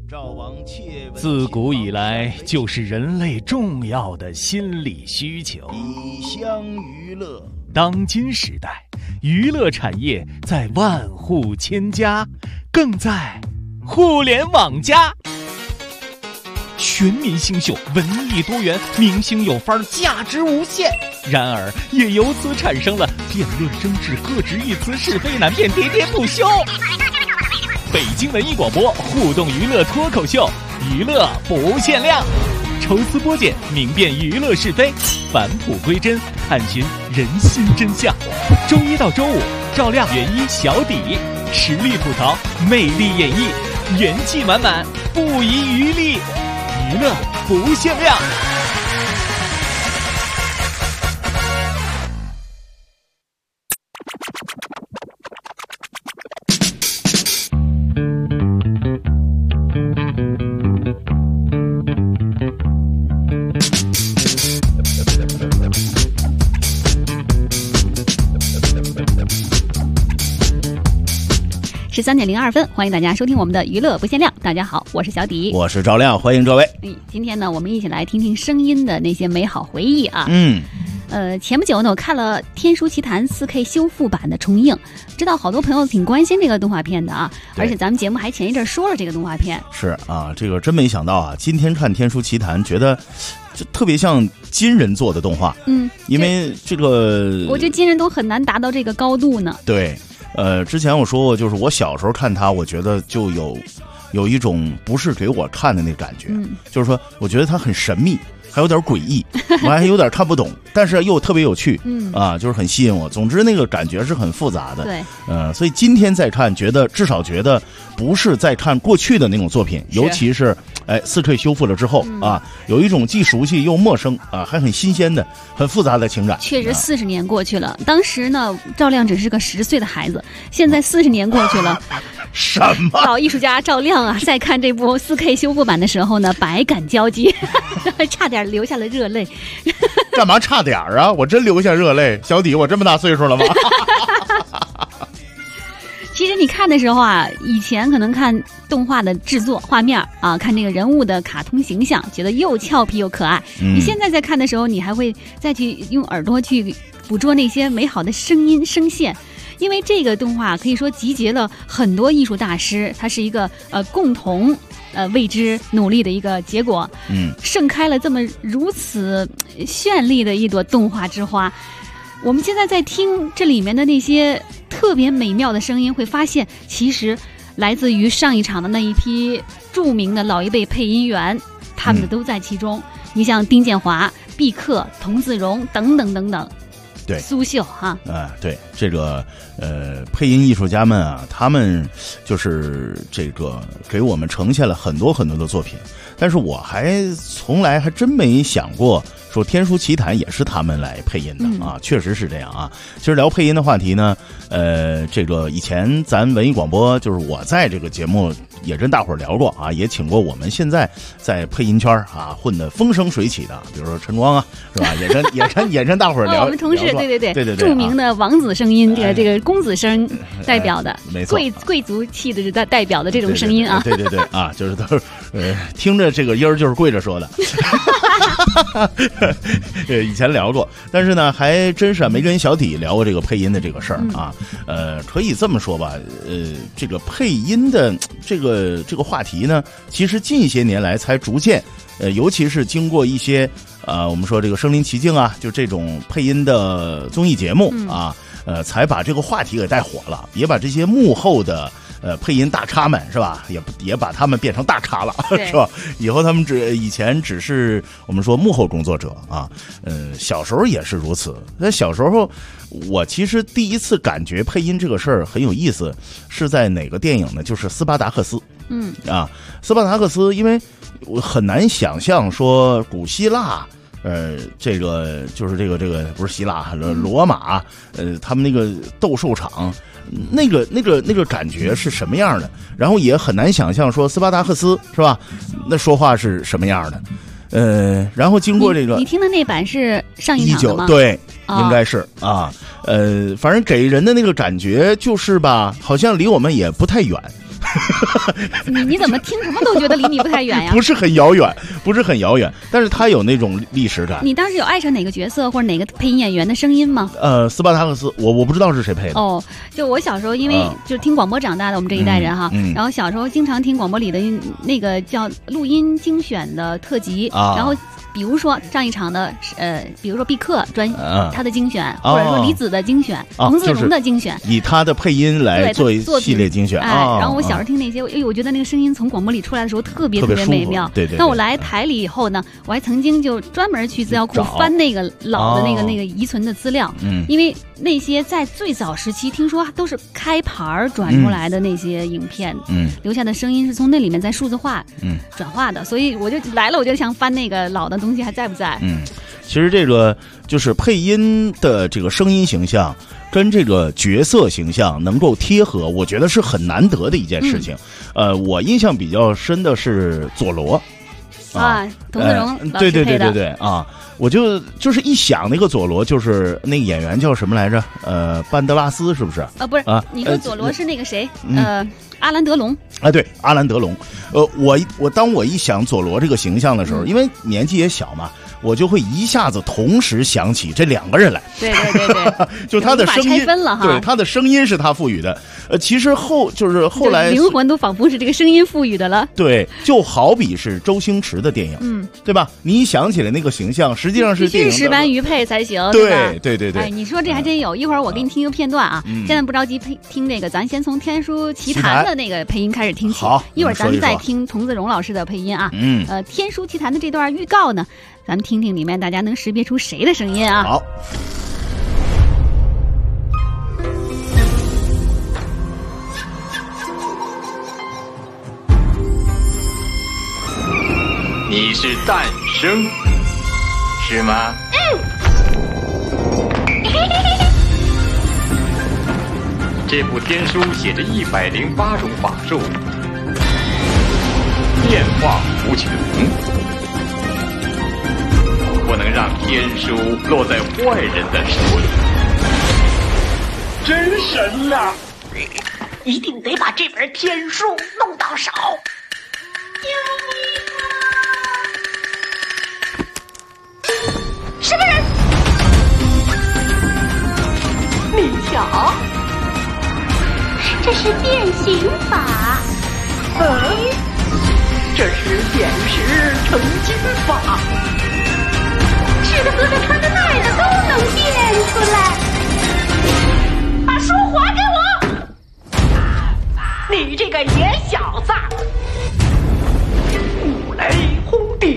自古以来就是人类重要的心理需求。 以乡娱乐。 当今时代，娱乐产业在万户千家，更在互联网加。全民新秀，文艺多元，明星有范儿，价值无限。然而，也由此产生了辩论争执、各执一词、是非难辨，喋喋不休。北京文艺广播互动娱乐脱口秀，娱乐不限量，抽丝剥茧，明辨娱乐是非，返璞归真，探寻人心真相。周一到周五，照亮原一小底，实力吐槽，魅力演绎，元气满满，不遗余力，娱乐不限量。 13:02，欢迎大家收听我们的娱乐不限量。大家好，我是小迪， 我是赵亮，欢迎各位。 今天呢，我们一起来听听声音的那些美好回忆啊。前不久呢，我看了《天书奇谭》4K 修复版的重映，知道好多朋友挺关心这个动画片的啊，而且咱们节目还前一阵说了这个动画片。 是啊，这个真没想到啊，今天看《天书奇谭》，觉得就特别像金人做的动画。因为这个， 我觉得金人都很难达到这个高度呢。 对。之前我说过，就是我小时候看它，我觉得就有一种不是给我看的那个感觉，就是说，我觉得它很神秘，还有点诡异，我还有点看不懂，但是又特别有趣，就是很吸引我。总之，那个感觉是很复杂的。 对， 所以今天再看，至少觉得不是在看过去的那种作品，尤其是4K 修复了之后啊，有一种既熟悉又陌生啊，还很新鲜的、很复杂的情感。 确实，40年过去了，当时呢，赵亮只是个10岁的孩子，现在40年过去了， 什么？ 老艺术家赵亮啊，在看这部4K 修复版的时候呢，百感交集，差点流下了热泪。 干嘛差点啊？我真流下热泪。小迪，我这么大岁数了吗？ 其实你看的时候啊，以前可能看动画的制作画面啊，看这个人物的卡通形象，觉得又俏皮又可爱。你现在在看的时候，你还会再去用耳朵去捕捉那些美好的声音声线，因为这个动画可以说集结了很多艺术大师，它是一个共同为之努力的一个结果。盛开了这么如此绚丽的一朵动画之花。我们现在在听这里面的那些特别美妙的声音，会发现其实来自于上一场的那一批著名的老一辈配音员，他们的都在其中。你像丁建华、毕克、童自荣等等等等， 对， 苏秀哈， 对，这个配音艺术家们啊，他们就是这个给我们呈现了很多很多的作品，但是我从来还真没想过说《天书奇谭》也是他们来配音的啊，确实是这样啊。其实聊配音的话题呢，这个以前咱文艺广播就是我在这个节目也跟大伙儿聊过啊，也请过我们现在在配音圈啊混得风生水起的，比如说陈光啊，是吧？也跟大伙儿聊。 我们同事对，著名的啊王子声音，这个公子声代表的， 没错， 贵族气的代表的这种声音啊， 对啊，就是都是听着这个音儿就是跪着说的。以前聊过，但是呢，还真是没跟小底聊过这个配音的这个事儿啊。可以这么说吧，这个配音的这个话题呢，其实近些年来才逐渐，尤其是经过一些我们说这个身临其境啊，就这种配音的综艺节目啊，才把这个话题给带火了，也把这些幕后的配音大咖们是吧，也把他们变成大咖了，是吧？以后他们以前只是我们说幕后工作者啊，小时候也是如此。在小时候，我其实第一次感觉配音这个事儿很有意思，是在哪个电影呢？就是《斯巴达克斯》。斯巴达克斯，因为我很难想象说古希腊。这个就是这个不是希腊，罗马，他们那个斗兽场，那个感觉是什么样的？然后也很难想象说斯巴达克斯是吧？那说话是什么样的？然后经过这个， 你听的那版是上一场的吗？ 对，应该是啊。反正给人的那个感觉就是吧，好像离我们也不太远。 你怎么听什么都觉得离你不太远呀？ 不是很遥远，但是他有那种历史感。 你当时有爱上哪个角色或者哪个配音演员的声音吗？ 斯巴达克斯，我不知道是谁配的。 哦，就我小时候因为就是听广播长大的，我们这一代人哈，然后小时候经常听广播里的那个叫录音精选的特辑，然后。比如说上一场的比如说毕克他的精选，或者说李子的精选，童自荣的精选， 以他的配音来做系列精选。 然后我小时候听那些，我觉得那个声音从广播里出来的时候特别美妙。 对。 那我来台里以后呢，我还曾经就专门去资料库翻那个老的那个遗存的资料，因为那些在最早时期听说都是开盘转出来的那些影片，留下的声音是从那里面在数字化转化的，所以我就来了，我就想翻那个老的东西还在不在。 其实这个就是配音的这个声音形象跟这个角色形象能够贴合，我觉得是很难得的一件事情。我印象比较深的是佐罗童自荣老师配的。 对啊，我就是一想那个佐罗，就是那个演员叫什么来着？班德拉斯是不是？ 不是啊，你说佐罗是那个谁？阿兰德龙啊，对，阿兰德龙。我当我一想佐罗这个形象的时候，因为年纪也小嘛，我就会一下子同时想起这两个人来。 对， 就他的声音拆分了哈。 对，他的声音是他赋予的。其实后来灵魂都仿佛是这个声音赋予的了。 对，就好比是周星驰的电影，对吧？你一想起来那个形象，实际上是电影必须石斑鱼配才行， 对。 哎，你说这还真有，一会儿我给你听一个片段啊。现在不着急听这个，咱先从《天书奇谭》的那个配音开始听起。 好， 一会儿咱们再听童自荣老师的配音啊。《天书奇谭》的这段预告呢，咱们听听里面大家能识别出谁的声音啊？ 好。 你是诞生，是吗？这部天书写着108种法术，变化无穷，不能让天书落在坏人的手里。 真神呐！一定得把这本天书弄到手。什么人？你瞧，这是变形法。这是点石成金法。吃的、喝的、穿的、戴的都能变出来。把书还给我！你这个野小子！五雷轰顶！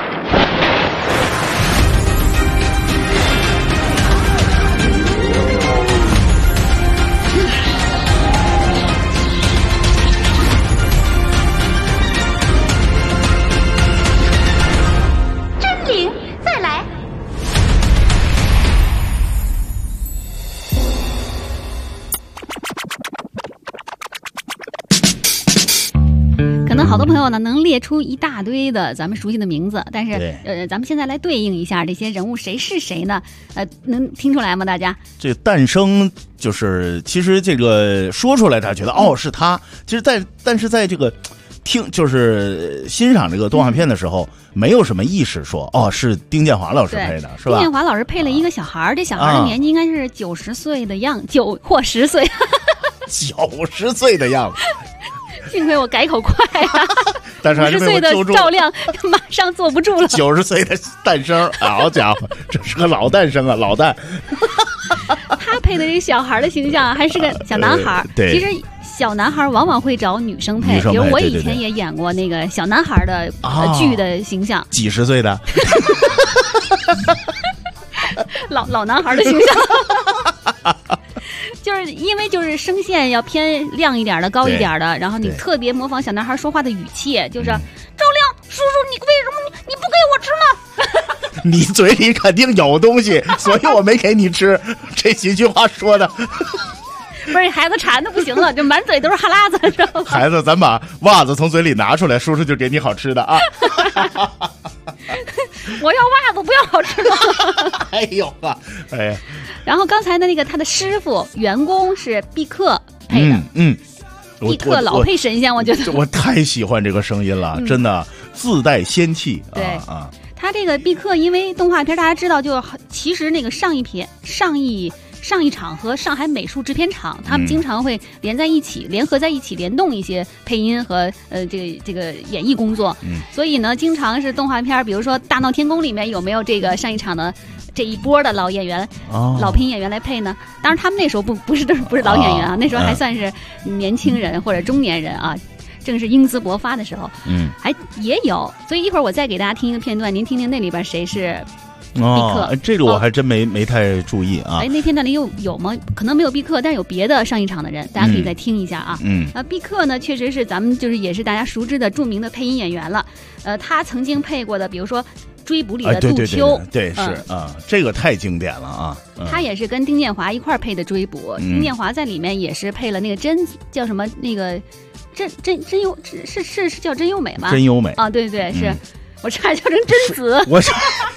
好多朋友呢能列出一大堆的咱们熟悉的名字，但是咱们现在来对应一下这些人物谁是谁呢？能听出来吗？大家这个诞生就是其实这个说出来他觉得是他，其实但是在这个就是欣赏这个动画片的时候，没有什么意识说是丁建华老师配的，是吧？ 丁建华老师配了一个小孩，这小孩的年纪应该是90岁的样，9或10岁 ，90岁的样子。 幸亏我改口快啊！ 但是还是被我揪住了。 50岁的赵亮马上坐不住了。 90岁的诞生，好家伙，这是个老诞生啊，老诞。 他配的这个小孩的形象还是个小男孩。 对， 其实小男孩往往会找女生配，比如我以前也演过那个小男孩的剧的形象， 几十岁的， 老男孩的形象。就是因为就是声线要偏亮一点的、高一点的，然后你特别模仿小男孩说话的语气，就是赵亮叔叔，你为什么你不给我吃呢？ 你嘴里肯定有东西，所以我没给你吃。这几句话说的， 不是孩子馋的不行了，就满嘴都是哈喇子，知道吗？ 孩子，咱把袜子从嘴里拿出来，叔叔就给你好吃的啊。 我要袜子，不要好吃的。 哎呦啊，哎呀！ 然后刚才的那个他的师傅员工是毕克配的， 毕克老配神仙，我觉得我太喜欢这个声音了，真的自带仙气。 对啊， 他这个毕克，因为动画片大家知道，就其实那个上一场和上海美术制片厂，他们经常会联合在一起，联动一些配音和这个演艺工作。所以呢，经常是动画片，比如说《大闹天宫》里面有没有这个上一场的这一波的老演员、老配音演员来配呢？当然，他们那时候不是老演员啊，那时候还算是年轻人或者中年人啊。正是英姿勃发的时候，还也有。所以一会儿我再给大家听一个片段，您听听那里边谁是。毕克， 这个我还真没太注意啊。 那片段里有吗？可能没有毕克，但是有别的上一场的人，大家可以再听一下啊。毕克呢，确实是咱们也是大家熟知的著名的配音演员了。他曾经配过的，比如说《追捕》里的杜秋， 对是啊，这个太经典了啊。 他也是跟丁建华一块配的《追捕》，丁建华在里面也是配了那个叫什么那个真优是叫真优美吗？ 真优美啊，对对是。我差点叫成贞子， 我是，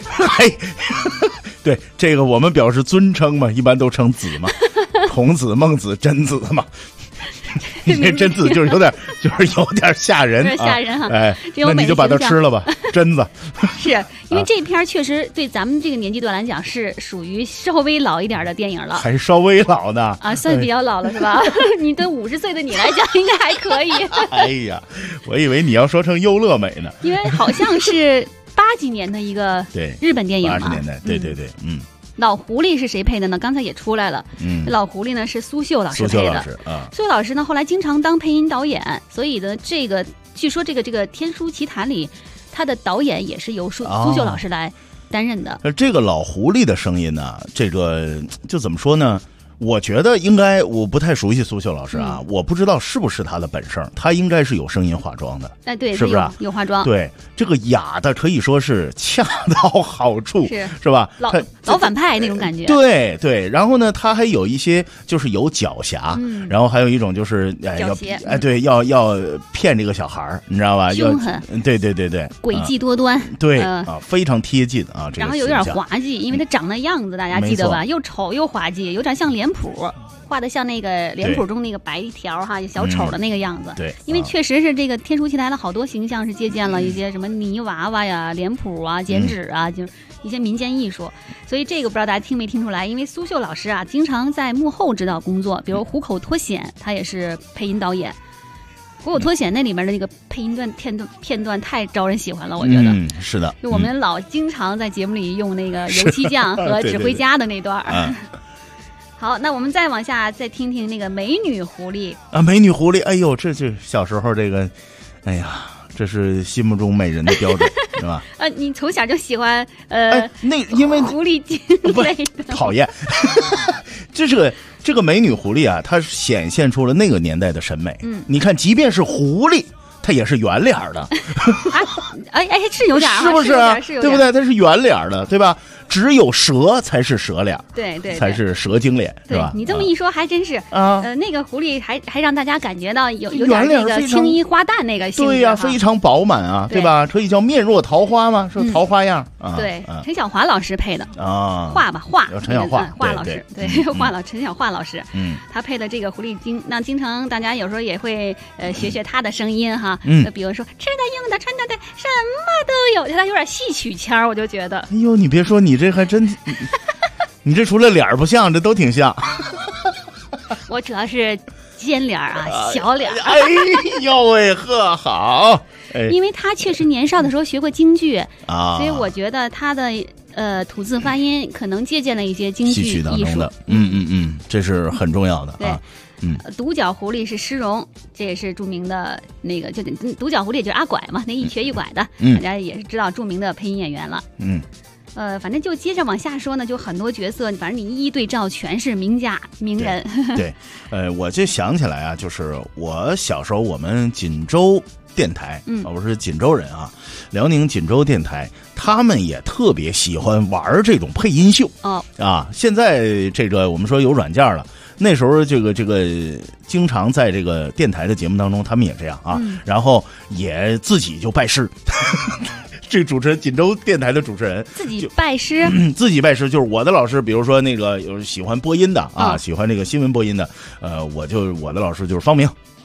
对这个我们表示尊称嘛，一般都称子嘛，孔子、孟子、贞子嘛。因为贞子就是有点吓人， 有点吓人哈。 哎，那你就把它吃了吧，贞子。 是因为这片确实对咱们这个年纪段来讲是属于稍微老一点的电影了， 还稍微老呢啊，算比较老了是吧？你对50岁的你来讲应该还可以。 哎呀，我以为你要说成优乐美呢， 因为好像是80几年的一个日本电影嘛， 80年代，对， 老狐狸是谁配的呢？刚才也出来了。老狐狸呢是苏秀老师配的。苏秀老师呢后来经常当配音导演，所以呢这个据说这个《天书奇谭》里，他的导演也是由苏秀老师来担任的。 这个老狐狸的声音呢，这个就怎么说呢？我觉得应该，我不太熟悉苏秀老师啊，我不知道是不是他的本声，他应该是有声音化妆的。 哎，对， 是不是有化妆？ 对，这个哑的可以说是恰到好处，是吧？ 老反派那种感觉。 对对，然后呢，他还有一些就是有狡黠，然后还有一种就是要骗这个小孩儿，你知道吧？ 凶狠， 对， 诡计多端， 对啊，非常贴近啊。 然后有点滑稽，因为他长那样子，大家记得吧？又丑又滑稽，有点像脸谱。画的像那个脸谱中那个白条哈小丑的那个样子， 对， 因为确实是这个《天书奇谭》的好多形象是借鉴了一些什么泥娃娃呀、脸谱啊、剪纸啊，就是一些民间艺术，所以这个不知道大家听没听出来？因为苏秀老师啊，经常在幕后指导工作，比如《虎口脱险》，他也是配音导演。《虎口脱险》那里面的那个配音片段太招人喜欢了，我觉得是的。 就我们老经常在节目里用那个油漆匠和指挥家的那段。好，那我们再往下再听听那个美女狐狸啊，美女狐狸，哎呦，这就小时候这个，哎呀，这是心目中美人的标准，是吧？ 你从小就喜欢那因为狐狸精类的， 讨厌。这个美女狐狸啊，它显现出了那个年代的审美。你看，即便是狐狸，它也是圆脸的。 是有点， 是不是啊？对不对？它是圆脸的，对吧？只有蛇才是蛇脸， 对， 才是蛇精脸，是吧？ 你这么一说，还真是啊。那个狐狸还让大家感觉到有点那个青衣花旦那个性质， 对呀，非常饱满啊，对吧？可以叫面若桃花吗？是桃花样啊。 对，陈小华老师配的啊，华陈小华老师，对，陈小华老师，他配的这个狐狸精，那经常大家有时候也会学他的声音哈，比如说吃的、用的、穿的，什么都有，他有点戏曲腔，我就觉得。 哎呦，你别说，你这还真，你这除了脸不像，这都挺像。 我主要是尖脸啊，小脸。 哎呦喂，呵好。 因为他确实年少的时候学过京剧啊，所以我觉得他的吐字发音可能借鉴了一些京剧艺术的。 这是很重要的啊。 独角狐狸是施荣，这也是著名的那个，就独角狐狸就是阿拐嘛，那一瘸一拐的，大家也是知道著名的配音演员了。反正就接着往下说呢，就很多角色，反正你一一对照，全是名家名人。 对，我就想起来啊，就是我小时候我们锦州电台，我是锦州人啊，辽宁锦州电台，他们也特别喜欢玩这种配音秀啊。现在这个我们说有软件了。那时候这个经常在这个电台的节目当中，他们也这样啊，然后也自己就拜师。这个主持人，锦州电台的主持人自己拜师， 自己拜师就是我的老师，比如说那个有喜欢播音的啊，喜欢这个新闻播音的，我的老师就是方明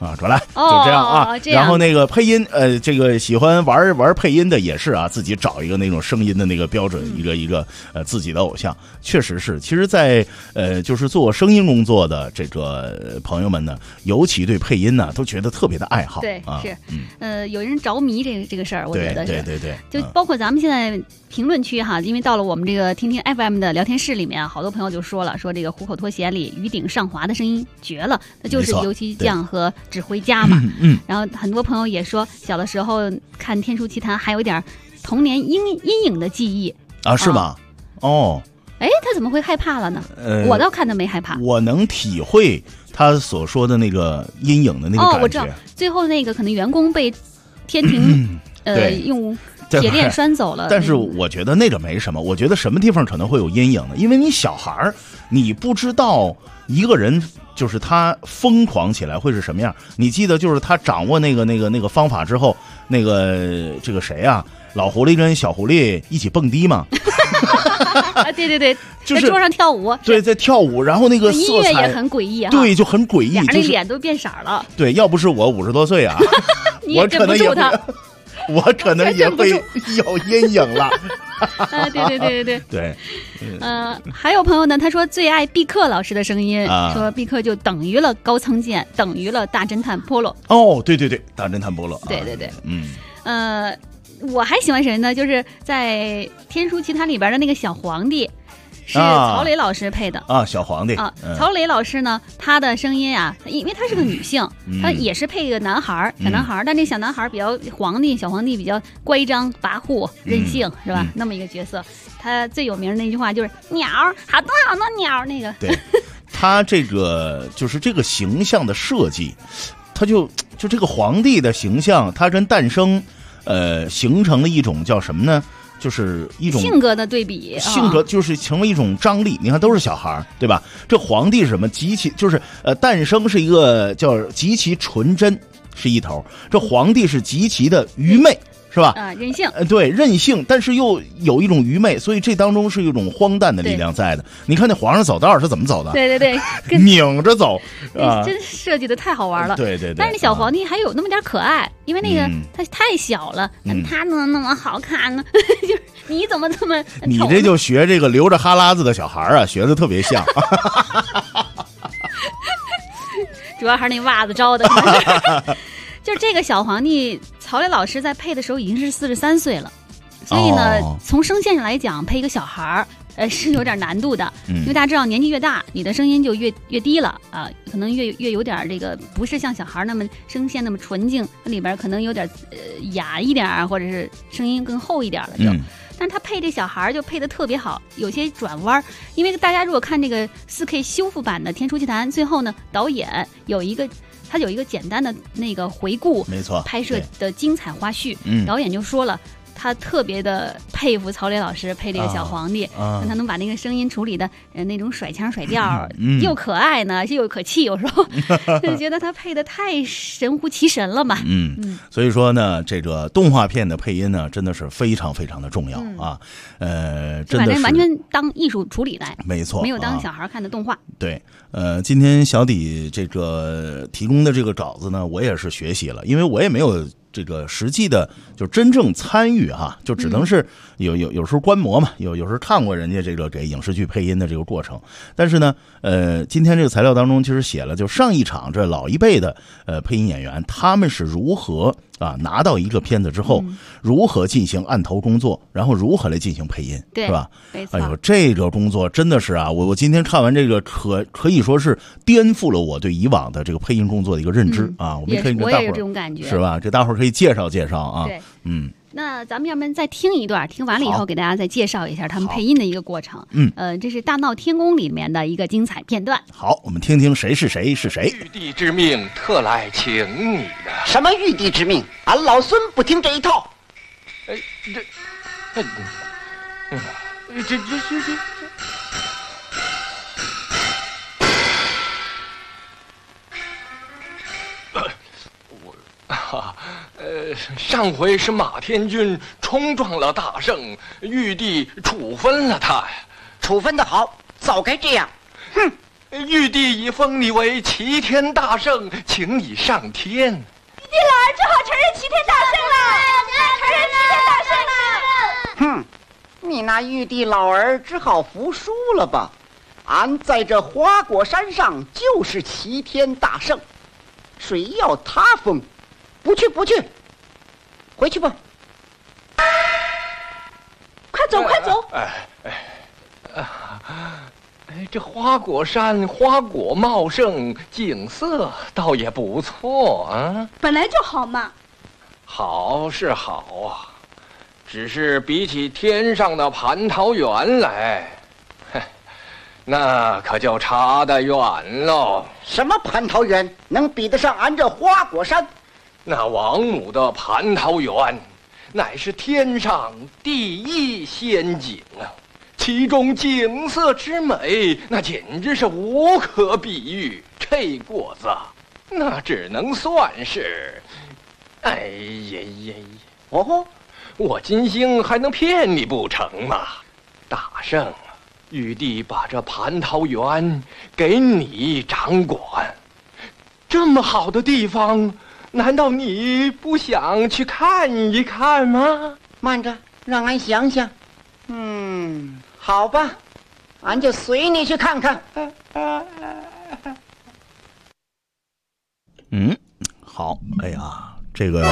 啊，转来就这样啊。 这样然后那个配音，这个喜欢玩配音的也是啊，自己找一个那种声音的那个标准，一个自己的偶像，确实是。其实在，就是做声音工作的这个朋友们呢，尤其对配音呢，都觉得特别的爱好。 对， 啊、 是，有人着迷这个事儿，我觉得是。 对， 就包括咱们现在评论区哈，因为到了我们这个听听 FM 的聊天室里面，好多朋友就说了，说这个虎口脱险里于顶上滑的声音绝了，那就是游击将和指挥家嘛。然后很多朋友也说，小的时候看《天书奇谭》还有一点童年阴影的记忆啊，是吗？哦， 哎，他怎么会害怕了呢？我倒看他没害怕。 我能体会他所说的那个阴影的那个感觉。 我知道，最后那个可能员工被天庭用铁链拴走了。 但是我觉得那个没什么，我觉得什么地方可能会有阴影呢？因为你小孩儿，你不知道一个人就是他疯狂起来会是什么样。你记得就是他掌握那个方法之后，这个谁啊，老狐狸跟小狐狸一起蹦迪嘛。 对， 就是在桌上跳舞。 对，在跳舞，然后那个色彩音乐也很诡异啊。 对，就很诡异， 俩人脸都变色了。 对，要不是我50多岁啊， 我可能也会。 我可能也会有阴影了。对， 还有朋友呢，他说最爱毕克老师的声音，说毕克就等于了高仓健，等于了大侦探波洛。 哦，对，大侦探波洛。 对，我还喜欢谁呢？就是在《天书奇谭》里边的那个小皇帝。是曹磊老师配的啊，小皇帝啊。 曹磊老师呢，他的声音啊，因为他是个女性，他也是配个男孩，小男孩，但这小男孩比较小皇帝比较乖张跋扈任性，是吧？那么一个角色，他最有名的那句话就是鸟，好多好多鸟那个。 对，他这个就是这个形象的设计，他就这个皇帝的形象，他跟诞生，形成了一种叫什么呢？就是一种性格的对比， 性格就是成为一种张力。你看，都是小孩，对吧？这皇帝是什么？极其就是诞生是一个叫极其纯真是一头，这皇帝是极其的愚昧，是吧？ 任性。 对，任性，但是又有一种愚昧，所以这当中是一种荒诞的力量在的。你看那皇上走道是怎么走的？ 对， 拧着走啊！ 真设计的太好玩了。 对。 但是那小皇帝还有那么点可爱，因为那个他太小了，他怎么那么好看呢？就是你怎么这么…… 你这就学这个流着哈喇子的小孩啊，学的特别像。 主要还是那袜子招的。就是这个小皇帝，曹磊老师在配的时候已经是43岁了，所以呢，从声线上来讲，配一个小孩是有点难度的，因为大家知道年纪越大，你的声音就越低了啊，可能越有点这个不是像小孩那么声线那么纯净，里边可能有点哑一点，或者是声音更厚一点了就。但是他配这小孩就配得特别好，有些转弯，因为大家如果看这个4K 修复版的《天书奇谭》，最后呢，导演有一个简单的那个回顾， 没错， 拍摄的精彩花絮，导演就说了。他特别的佩服曹磊老师配这个小皇帝，他能把那个声音处理的那种甩腔甩调，又可爱呢，又可气，有时候就觉得他配的太神乎其神了嘛。 所以说呢，这个动画片的配音呢，真的是非常非常的重要啊。真的是完全当艺术处理的， 没错， 没有当小孩看的动画。 对，今天小底这个提供的这个稿子呢，我也是学习了，因为我也没有。这个实际的就真正参与哈，就只能是有时候观摩嘛，有时候看过人家这个给影视剧配音的这个过程。但是呢，今天这个材料当中其实写了，就上一场这老一辈的配音演员他们是如何拿到一个片子之后，如何进行案头工作，然后如何来进行配音， 对， 是吧？ 没错。 哎呦，这个工作真的是啊，我今天看完这个可以说是颠覆了我对以往的这个配音工作的一个认知啊。我们可以跟大伙儿有这种感觉， 是吧？这大伙儿可以介绍介绍啊。 对，那咱们要不然再听一段，听完了以后给大家再介绍一下他们配音的一个过程。这是《大闹天宫》里面的一个精彩片段。 好，我们听听谁是谁是谁。 玉帝之命，特来请你的。 什么玉帝之命？俺老孙不听这一套。 这。上回是马天君冲撞了大圣，玉帝处分了他呀。 处分的好，早该这样。哼， 玉帝已封你为齐天大圣，请你上天。 玉帝老儿只好承认齐天大圣了，承认齐天大圣了。 哼，你那玉帝老儿只好服输了吧？俺在这花果山上就是齐天大圣，谁要他封？不去，回去吧。 快走，快走！ 这花果山花果茂盛，景色倒也不错啊。 本来就好嘛。 好是好啊，只是比起天上的蟠桃园来，那可就差得远喽。 什么蟠桃园能比得上俺这花果山？ 那王母的蟠桃园，乃是天上第一仙景啊！其中景色之美，那简直是无可比喻。这果子，那只能算是……哎呀！ 哦， 我金星还能骗你不成吗？大圣，玉帝把这蟠桃园给你掌管，这么好的地方，难道你不想去看一看吗？ 慢着，让俺想想。好吧，俺就随你去看看。 好，哎呀，这个，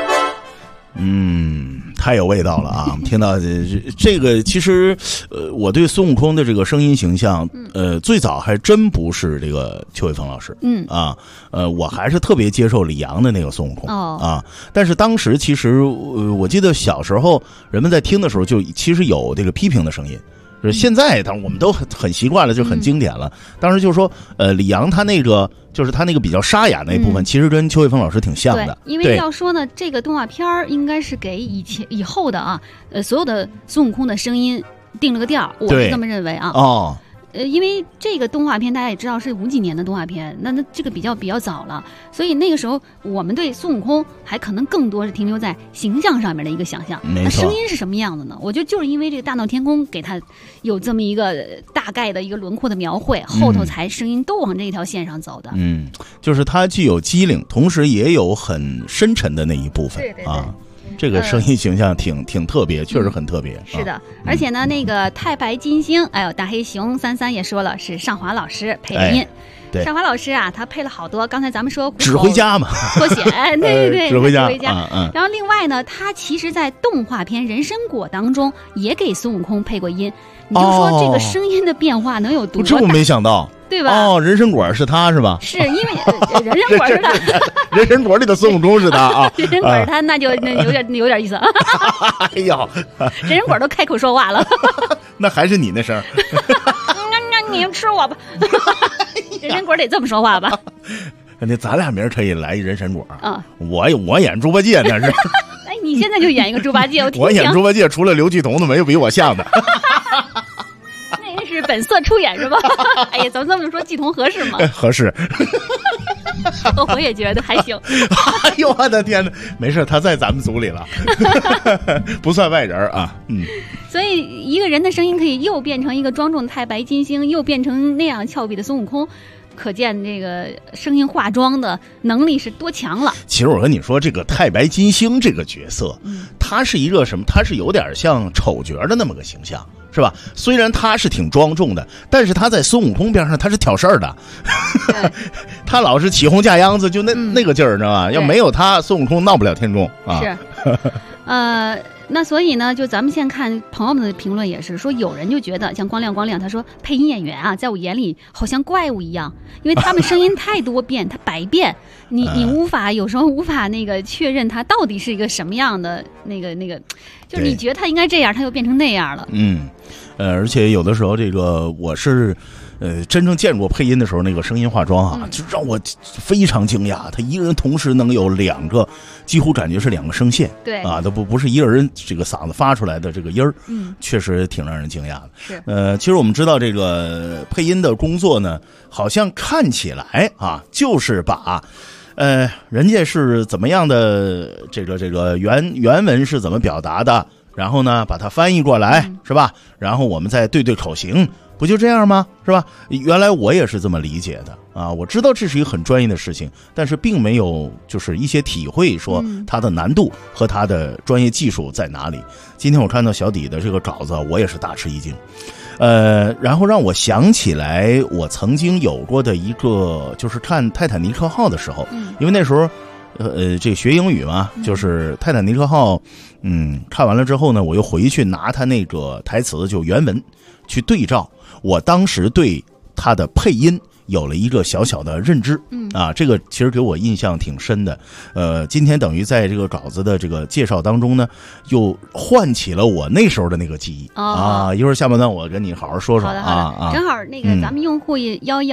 太有味道了啊！我们听到这个，其实，我对孙悟空的这个声音形象，最早还真不是这个邱伟峰老师，我还是特别接受李阳的那个孙悟空啊。但是当时其实，我记得小时候人们在听的时候，就其实有这个批评的声音。现在当然我们都很习惯了，就很经典了。当时就说，李阳他那个就是他那个比较沙哑那一部分，其实跟邱伟峰老师挺像的。 因为要说呢，这个动画片应该是给以后的啊，所有的孙悟空的声音定了个调，我是这么认为啊。哦。因为这个动画片大家也知道是50几年的动画片，那这个比较早了，所以那个时候我们对孙悟空还可能更多是停留在形象上面的一个想象，那声音是什么样子呢？我觉得就是因为这个大闹天宫给他有这么一个大概的一个轮廓的描绘，后头才声音都往这条线上走的。 就是它既有机灵，同时也有很深沉的那一部分。对啊。这个声音形象挺特别，确实很特别。 是的，而且呢，那个太白金星，大黑熊33也说了，是上华老师配的音。 对， 上华老师啊，他配了好多。刚才咱们说指挥家嘛， 脱险，对， 指挥家。 然后另外呢，他其实在动画片《人参果》当中也给孙悟空配过音。你就说这个声音的变化能有多大？ 这我没想到。 对吧？ 人参果是他是吧？ 是因为人参果是他， 人参果里的孙悟空是他啊。 人参果他那就有点意思。 哎呦， 人参果都开口说话了。 那还是你那声。 那你吃我吧。人参果得这么说话吧？ 那咱俩明儿可以来一人参果啊！我演猪八戒那是。 哎，你现在就演一个猪八戒， 我演猪八戒，除了刘继同都没有比我像的。 那是本色出演是吧？哎呀，咱们这么说，季同合适吗？ 合适。 我也觉得还行。 哎呦我的天哪！没事，他在咱们组里了，不算外人啊。 所以一个人的声音可以又变成一个庄重的太白金星，又变成那样俏皮的孙悟空。可见这个声音化妆的能力是多强了。 其实我跟你说，这个太白金星这个角色，他是一个什么？他是有点像丑角的那么个形象，是吧？虽然他是挺庄重的，但是他在孙悟空边上他是挑事儿的。他老是起哄架秧子，就那个劲儿，知道吧？要没有他，孙悟空闹不了天宫啊。 是，那所以呢，就咱们现在看朋友们的评论也是说，有人就觉得像光亮，他说配音演员啊，在我眼里好像怪物一样，因为他们声音太多变，他百变，你有时候无法那个确认他到底是一个什么样的那个，就是你觉得他应该这样，他又变成那样了。 而且有的时候这个我是。真正见过配音的时候，那个声音化妆啊，就让我非常惊讶。他一个人同时能有2个，几乎感觉是2个声线， 对啊，都不是一个人这个嗓子发出来的这个音儿，确实挺让人惊讶的。 是， 其实我们知道这个配音的工作呢，好像看起来啊，就是把。人家是怎么样的这个原文是怎么表达的， 然后呢把它翻译过来，是吧？然后我们再对口型，不就这样吗？是吧？原来我也是这么理解的啊，我知道这是一个很专业的事情，但是并没有就是一些体会说它的难度和它的专业技术在哪里。今天我看到小底的这个稿子，我也是大吃一惊。然后让我想起来我曾经有过的一个，就是看泰坦尼克号的时候，因为那时候这个学英语嘛，就是泰坦尼克号，看完了之后呢，我又回去拿他那个台词就原文去对照，我当时对他的配音有了一个小小的认知，这个其实给我印象挺深的。今天等于在这个稿子的这个介绍当中呢，又唤起了我那时候的那个记忆一会儿下半段我跟你好好说说。 好的，正好那个咱们用户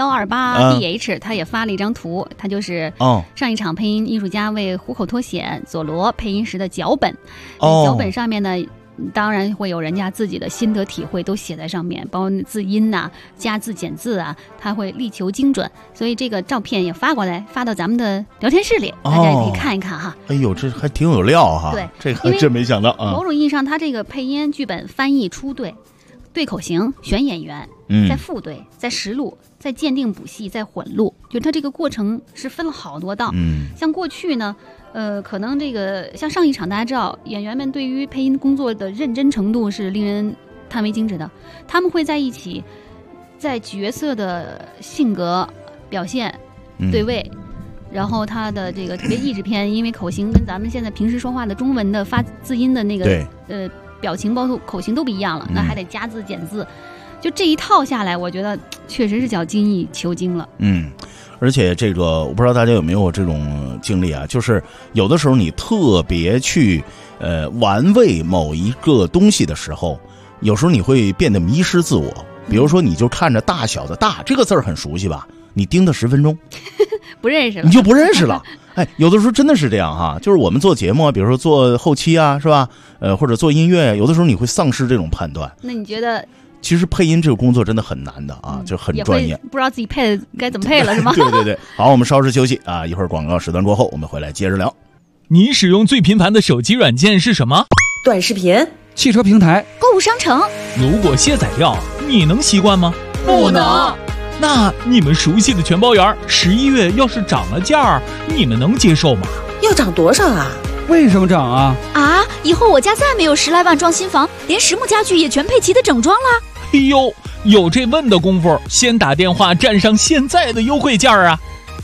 1128DH 他也发了一张图，他就是上一场配音艺术家为虎口脱险佐罗配音时的脚本，脚本上面呢。当然会有人家自己的心得体会都写在上面，包括字音呐、加字减字啊，他会力求精准。所以这个照片也发过来，发到咱们的聊天室里，大家也可以看一看哈。 哎呦，这还挺有料哈！ 对， 这个还真没想到啊。 某种意义上，他这个配音剧本翻译出对，对口型、选演员，再复对、再实录、再鉴定补戏、再混录，就他这个过程是分了好多道。像过去呢。可能这个像上一场大家知道，演员们对于配音工作的认真程度是令人叹为惊止的。他们会在一起，在角色的性格表现对位，然后他的这个特别译制片，因为口型跟咱们现在平时说话的中文的发字音的那个表情包括口型都不一样了，那还得加字减字，就这一套下来，我觉得确实是叫精益求精了。 而且这个我不知道大家有没有这种经历啊，就是有的时候你特别去玩味某一个东西的时候，有时候你会变得迷失自我。比如说你就看着大小的大这个字儿很熟悉吧，你盯它10分钟不认识了， 你就不认识了。有的时候真的是这样哈，就是我们做节目啊，比如说做后期啊，是吧？或者做音乐，有的时候你会丧失这种判断。 那你觉得其实配音这个工作真的很难的啊，就很专业， 不知道自己配的该怎么配了是吗？ 对，好，我们稍事休息啊，一会儿广告时段过后，我们回来接着聊。 你使用最频繁的手机软件是什么？ 短视频、 汽车平台、 购物商城。 如果卸载掉，你能习惯吗？ 不能。 那你们熟悉的全包园11月要是涨了价，你们能接受吗？ 要涨多少啊？ 为什么涨啊？ 以后我家再没有10来万装新房，连实木家具也全配齐的整装啦。 哎呦，有这问的功夫，先打电话占上现在的优惠价啊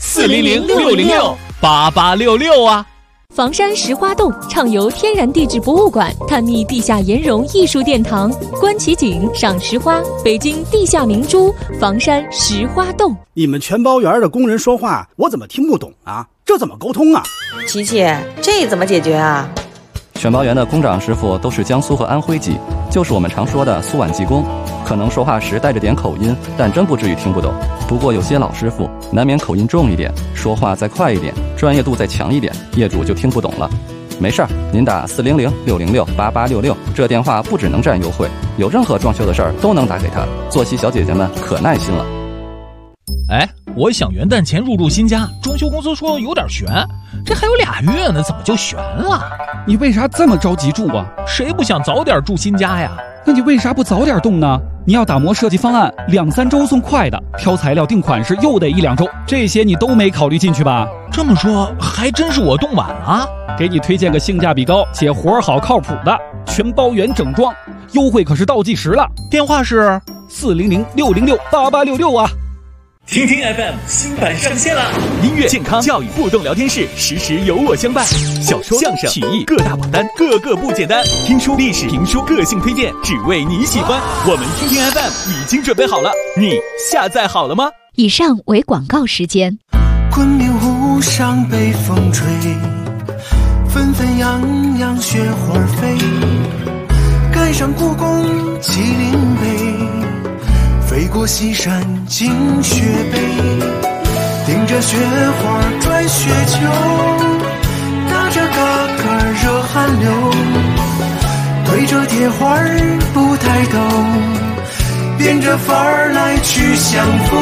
！400-606-8866啊！ 房山石花洞畅游天然地质博物馆，探秘地下岩溶艺术殿堂，观奇景，赏石花，北京地下明珠，房山石花洞。 你们全包园的工人说话，我怎么听不懂啊？这怎么沟通啊？ 琪琪，这怎么解决啊？ 全包园的工长师傅都是江苏和安徽籍，就是我们常说的苏皖技工，可能说话时带着点口音，但真不至于听不懂。不过有些老师傅难免口音重一点，说话再快一点，专业度再强一点，业主就听不懂了。没事儿，您打400-606-8866，这电话不只能占优惠，有任何装修的事儿都能打给他。作息小姐姐们可耐心了。 我想元旦前入住新家，装修公司说有点悬，这还有2月呢，怎么就悬了？ 你为啥这么着急住啊？ 谁不想早点住新家呀？ 那你为啥不早点动呢？你要打磨设计方案，2-3周送快的，挑材料定款式又得1-2周，这些你都没考虑进去吧？ 这么说还真是我动晚了。 给你推荐个性价比高且活好靠谱的全包园整装，优惠可是倒计时了。 电话是 400-606-8866啊。 听听 FM 新版上线了，音乐、健康、教育、互动聊天室，时时有我相伴。小说、相声、曲艺各大榜单，个个不简单。听书、历史、评书、个性推荐，只为你喜欢。我们听听 FM 已经准备好了，你下载好了吗？ 以上为广告时间。 昆明湖上北风吹，纷纷扬扬雪花飞，赶上故宫麒麟碑，飞过西山进雪北，顶着雪花转雪球，打着嘎嘎热汗流，对着铁花不抬头，变着法儿来去相逢。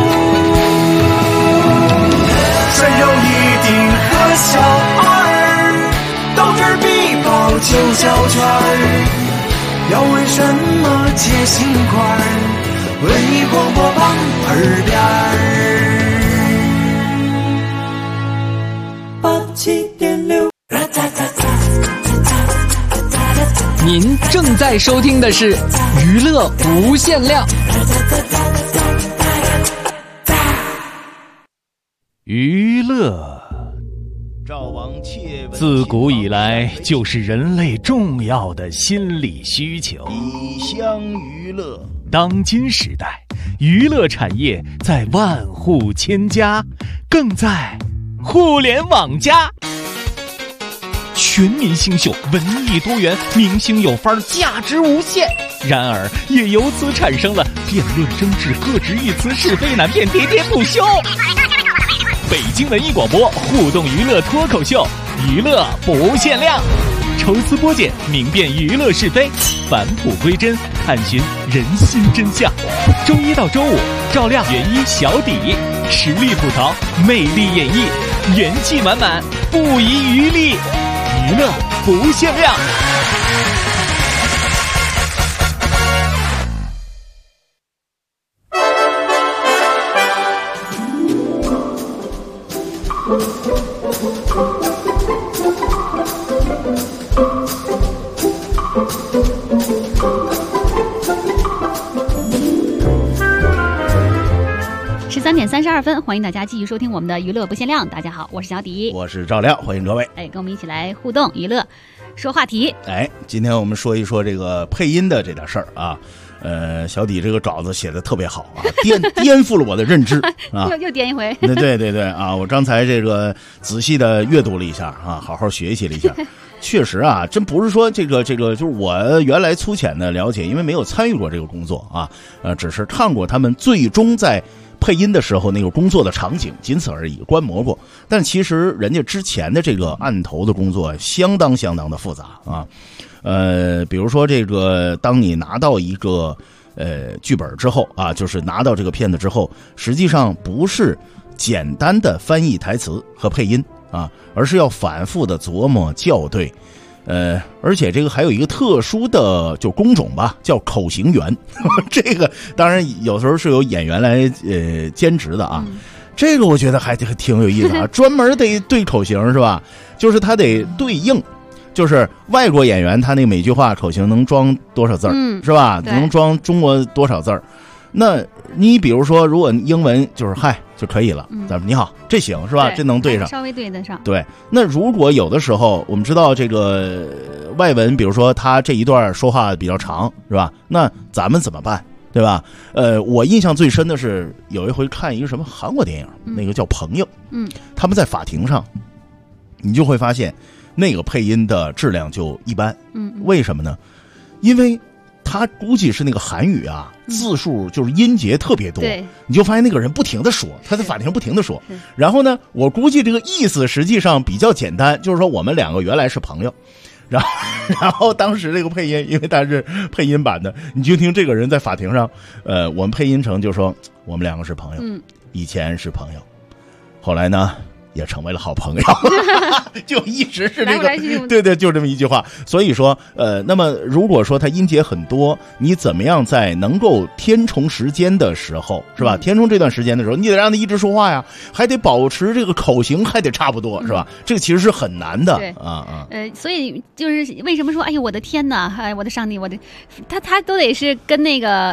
山有一顶和小二，斗智必报九小圈， 心块，文艺广播榜耳边87.6。 您正在收听的是娱乐无限量。 娱乐自古以来就是人类重要的心理需求。 以相娱乐， 当今时代，娱乐产业在万户千家，更在互联网加。全民星秀，文艺多元，明星有范儿，价值无限。然而，也由此产生了辩论争执、各执一词、是非难辨、喋喋不休。北京文艺广播互动娱乐脱口秀，娱乐不限量，抽丝剥茧，明辨娱乐是非，返璞归真，探寻人心真相。周一到周五，照亮原一小底，实力吐槽，魅力演绎，元气满满，不遗余力。娱乐不限量。 13:32，欢迎大家继续收听我们的娱乐不限量。大家好，我是小迪， 我是赵亮，欢迎各位。 跟我们一起来互动娱乐，说话题。 今天我们说一说这个配音的这点事儿啊。小迪这个稿子写的特别好啊，颠覆了我的认知啊， 又颠一回。 对啊，我刚才这个仔细的阅读了一下啊，好好学习了一下。确实啊，真不是说这个就是我原来粗浅的了解，因为没有参与过这个工作啊，只是看过他们最终在配音的时候那个工作的场景，仅此而已，观摩过。但其实人家之前的这个案头的工作相当的复杂啊。比如说这个，当你拿到一个剧本之后啊，就是拿到这个片子之后，实际上不是简单的翻译台词和配音啊，而是要反复的琢磨校对。而且这个还有一个特殊的就工种吧，叫口型员。这个当然有时候是由演员来兼职的啊。这个我觉得还挺有意思啊，专门得对口型是吧？就是他得对应，就是外国演员他那个每句话口型能装多少字儿，是吧？能装中国多少字儿？那你比如说，如果英文就是嗨就可以了，咱们你好，这行是吧？这能对上， 稍微对得上。 对，那如果有的时候我们知道这个外文，比如说他这一段说话比较长，是吧？那咱们怎么办？对吧？我印象最深的是有一回看一个什么韩国电影，那个叫《朋友》，他们在法庭上，你就会发现那个配音的质量就一般，为什么呢？因为他估计是那个韩语啊，字数就是音节特别多，你就发现那个人不停的说，他在法庭不停的说，然后呢，我估计这个意思实际上比较简单，就是说我们两个原来是朋友。然后当时这个配音，因为他是配音版的，你就听这个人在法庭上，我们配音成就说我们两个是朋友，以前是朋友，后来呢也成为了好朋友，就一直是这个，对，就这么一句话。所以说，那么如果说它音节很多，你怎么样在能够填充时间的时候，是吧？填充这段时间的时候，你得让他一直说话呀，还得保持这个口型，还得差不多，是吧？这个其实是很难的啊。 所以就是为什么说，哎呦我的天哪，哎我的上帝，我的他都得是跟那个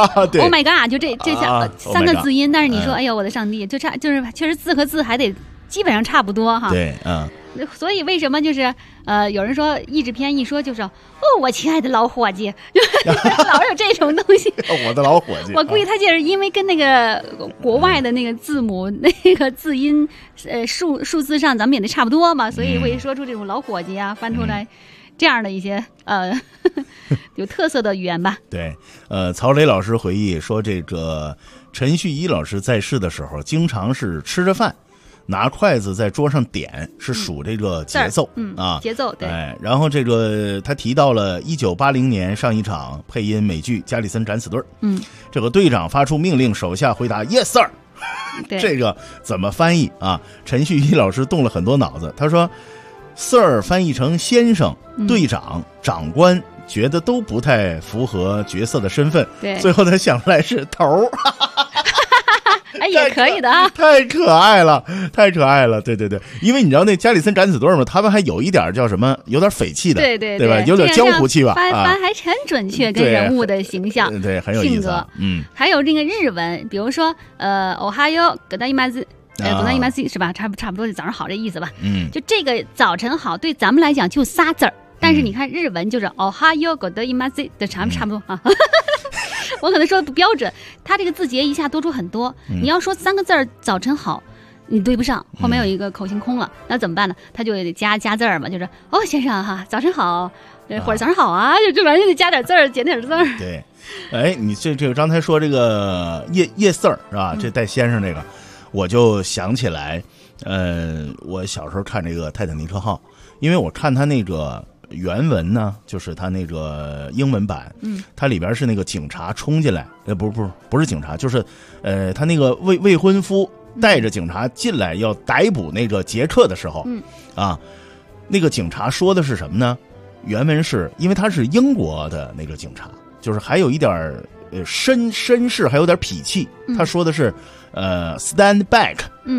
Oh my God， 就这三个字音，但是你说哎呦我的上帝，就就是确实字和字还得基本上差不多哈。 对， 所以为什么就是有人说译制片一说就是我亲爱的老伙计，老有这种东西。 我的老伙计， 我估计他就是因为跟那个国外的那个字母那个字音数字上咱们也得差不多嘛，所以会说出这种老伙计啊，翻出来这样的一些有特色的语言吧。 对，曹磊老师回忆说，这个陈旭一老师在世的时候，经常是吃着饭，拿筷子在桌上点，是数这个节奏， 节奏，对。 然后这个他提到了1980年上一场配音美剧《加里森敢死队》，这个队长发出命令，手下回答 Yes sir， 这个怎么翻译啊？陈旭一老师动了很多脑子，他说 Sir 翻译成先生、队长、长官、 觉得都不太符合角色的身份， 对， 最后他想出来是头。 哎，也可以的啊， 太可爱了，太可爱了，对对对，因为你知道那加里森斩子队嘛，他们还有一点叫什么，有点匪气的， 对吧？有点江湖气吧， 翻还很准确，跟人物的形象， 对，很有意思， 性格，还有这个日文，比如说おはようございます。ございます是吧？差不多早上好这意思吧？就这个早晨好，对咱们来讲就仨字儿，但是你看日文就是おはようございます的差不多啊。我可能说的不标准，他这个字节一下多出很多。你要说3个字儿早晨好，你对不上，后面有一个口型空了，那怎么办呢？他就得加字儿嘛，就是哦先生哈，早晨好，或者早上好啊，就反正得加点字儿，减点字儿。 对，哎，你这个刚才说这个叶四儿是吧？这带先生这个，我就想起来，我小时候看这个《泰坦尼克号》，因为我看他那个。原文呢，就是他那个英文版，它里边是那个警察冲进来，不是警察，就是他那个未婚夫带着警察进来要逮捕那个杰克的时候，那个警察说的是什么呢？原文是因为他是英国的那个警察，就是还有一点绅士，还有点痞气，他说的是stand back，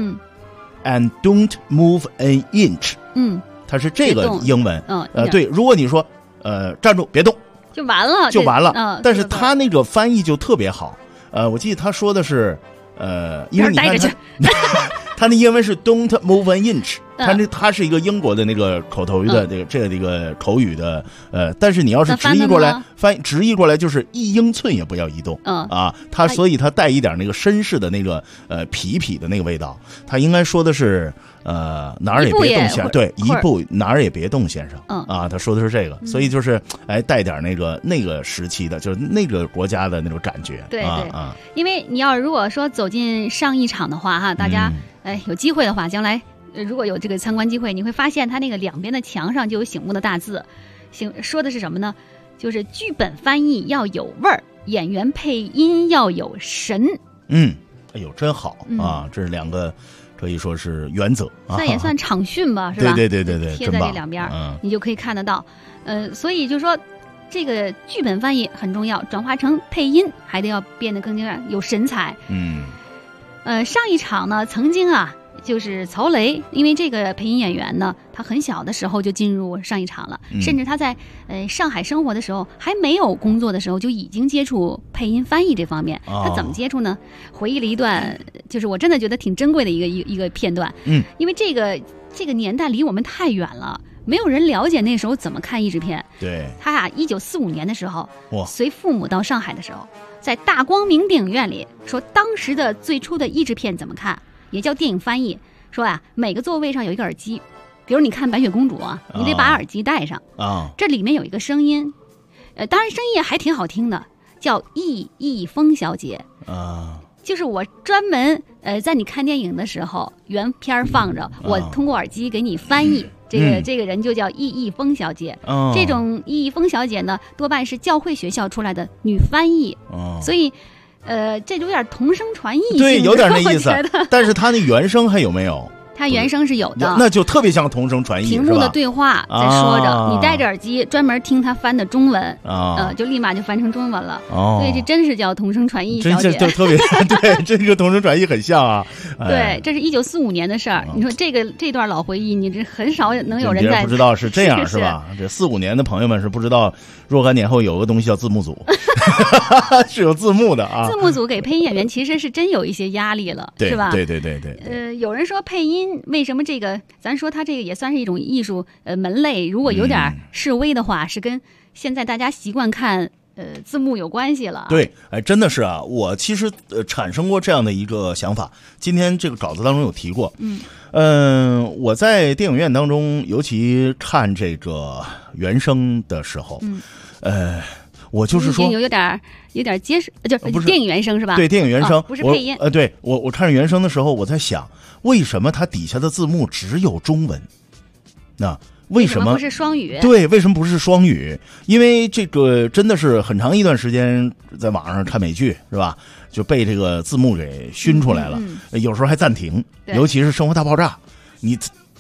and don't move an inch， 它是这个英文，对，如果你说站住别动就完了， 但是他那个翻译就特别好，我记得他说的是因为你看他那英文是 don't move an inch， 他是一个英国的那个口头语的这个口语的但是你要是直译过来直译过来就是1英寸也不要移动，所以他带一点那个绅士的那个痞的那个味道，他应该说的是哪儿也别动先生，对，一步哪儿也别动先生，他说的是这个，所以就是带点那个时期的，就是那个国家的那种感觉， 对，因为你要如果说走进上一场的话哈，大家有机会的话，将来如果有这个参观机会，你会发现它那个两边的墙上就有醒目的大字，说的是什么呢？就是剧本翻译要有味儿，演员配音要有神。 哎呦，真好啊！这是2个。可以说是原则， 算也算场训吧，是吧？ 对， 贴在这两边，你就可以看得到。所以就说这个剧本翻译很重要，转化成配音还得要变得更加有神采。上一场呢，曾经就是曹雷，因为这个配音演员呢，他很小的时候就进入上一场了，甚至他在上海生活的时候，还没有工作的时候就已经接触配音翻译这方面。他怎么接触呢？回忆了一段，就是我真的觉得挺珍贵的一个片段。因为这个年代离我们太远了，没有人了解那时候怎么看译制片。 对， 他1945年的时候，随父母到上海的时候，在大光明电影院里说，当时的最初的译制片怎么看？也叫电影翻译，说每个座位上有一个耳机，比如你看白雪公主你得把耳机戴上这里面有一个声音，当然声音也还挺好听的，叫易峰小姐就是我专门在你看电影的时候原片放着，我通过耳机给你翻译，这个人就叫易峰小姐。这种易峰小姐呢，多半是教会学校出来的女翻译，所以这有点同声传译， 对，有点那意思。但是他那原声还有没有？ 它原声是有的， 那就特别像同声传译， 屏幕的对话在说着，你戴着耳机专门听他翻的中文，就立马就翻成中文了。所以这真是叫同声传译小姐， 就特别对，这个同声传译很像啊。 对，这是1945年的事儿。你说这段老回忆，你这很少能有人在不知道是这样是吧？这45年的朋友们是不知道若干年后有个东西叫字幕组，是有字幕的啊。 字幕组给配音演员其实是真有一些压力了，是吧？ 对。 有人说配音。为什么这个？咱说它这个也算是一种艺术门类。如果有点示威的话，是跟现在大家习惯看字幕有关系了。 对，真的是啊，我其实产生过这样的一个想法。今天这个稿子当中有提过。我在电影院当中，尤其看这个原声的时候，我就是说有点结实，就是电影原声是吧？ 对，电影原声， 不是配音。 对，我看着原声的时候，我在想，为什么它底下的字幕只有中文？那为什么不是双语？ 对，为什么不是双语？因为这个真的是很长一段时间在网上看美剧，是吧？就被这个字幕给熏出来了，有时候还暂停，尤其是《生活大爆炸》，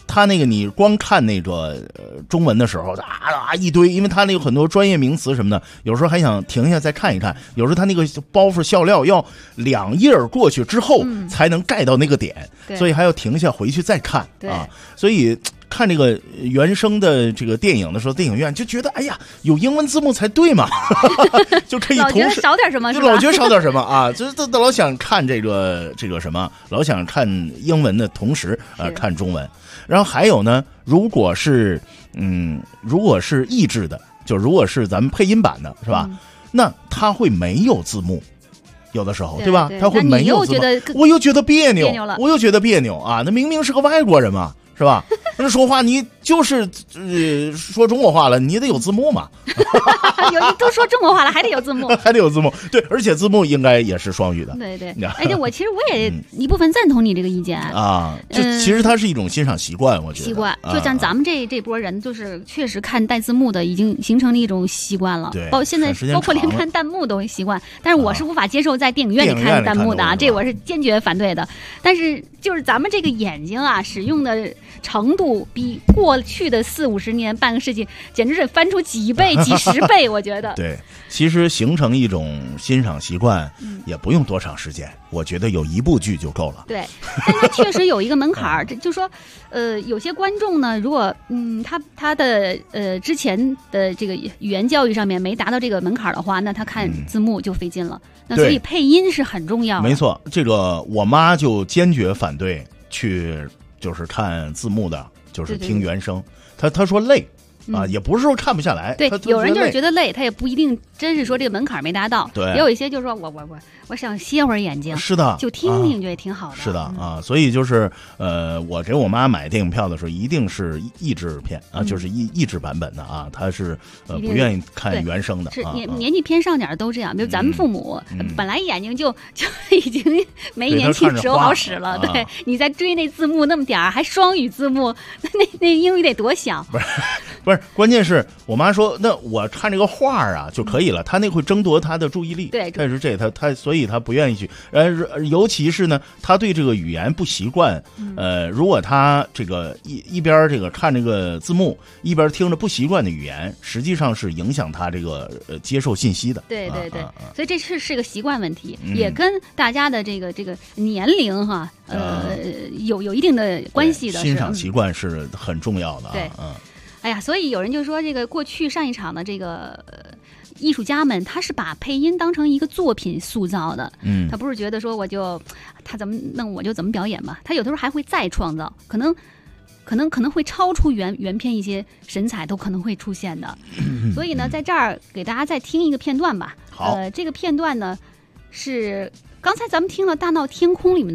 他那个你光看那个中文的时候一堆，因为他那个很多专业名词什么的，有时候还想停下再看一看，有时候他那个包袱笑料要2页过去之后才能盖到那个点，所以还要停下回去再看啊，所以看这个原声的这个电影的时候，电影院就觉得哎呀，有英文字幕才对嘛，就可以同时老觉得少点什么， 就老觉得少点什么啊，就是老想看这个什么，老想看英文的同时看中文。然后还有呢，如果是译制的，就如果是咱们配音版的，是吧？那它会没有字幕。有的时候，对吧？他会没有字幕，我又觉得别扭，啊！那明明是个外国人嘛，是吧？那说话你就是说中国话了，你得有字幕嘛。 都说中国话了，还得有字幕， 还得有字幕。对，而且字幕应该也是双语的。 对。哎，对，其实我也一部分赞同你这个意见啊。其实它是一种欣赏习惯，我觉得。 习惯，就像咱们这波人，就是确实看带字幕的，已经形成了一种习惯了。 对， 现在包括连看弹幕都习惯，但是我是无法接受在电影院里看弹幕的啊，这我是坚决反对的。但是就是咱们这个眼睛啊，使用的程度比过去的40-50年、半个世纪，简直是翻出几倍、几十倍，我觉得。 对，其实形成一种欣赏习惯，也不用多长时间，我觉得有一部剧就够了。 对，但它确实有一个门槛儿，就说，有些观众呢，如果他的之前的这个语言教育上面没达到这个门槛的话，那他看字幕就费劲了。那所以配音是很重要的。 没错，这个我妈就坚决反对去就是看字幕的，就是听原声。她说累。也不是说看不下来， 对，有人就是觉得累，他也不一定真是说这个门槛没达到， 对， 也有一些就是说我想歇会儿眼睛， 是的， 就听听就挺好的， 是的啊，所以就是我给我妈买电影票的时候，一定是译制片啊，就是译制版本的啊，她是不愿意看原声的， 是年纪偏上点都这样，比如咱们父母本来眼睛就已经没年轻时候好使了，对，你再追那字幕那么点儿，还双语字幕，那英语得多小， 不是，关键是我妈说，那我看这个画啊就可以了，她那会争夺她的注意力。 对， 但是她所以她不愿意去。尤其是呢，她对这个语言不习惯。如果她这个一边这个看这个字幕，一边听着不习惯的语言，实际上是影响她这个接受信息的。 对，所以这是个习惯问题，也跟大家的这个年龄哈有一定的关系的。 欣赏习惯是很重要的。 对，哎呀，所以有人就说，这个过去上一场的这个艺术家们，他是把配音当成一个作品塑造的。他不是觉得说他怎么弄我就怎么表演嘛，他有的时候还会再创造，可能会超出原片一些神采都可能会出现的。所以呢，在这儿给大家再听一个片段吧。 好， 这个片段呢是刚才咱们听了《大闹天宫》里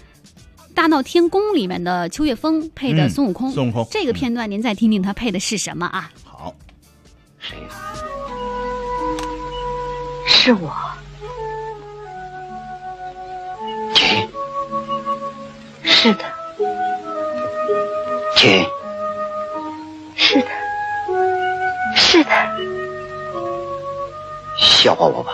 面的秋月峰配的孙悟空。 孙悟空这个片段您再听听他配的是什么啊？ 好， 谁？是我。 姐。 是的。 姐。 是的。是的。 笑话我吧。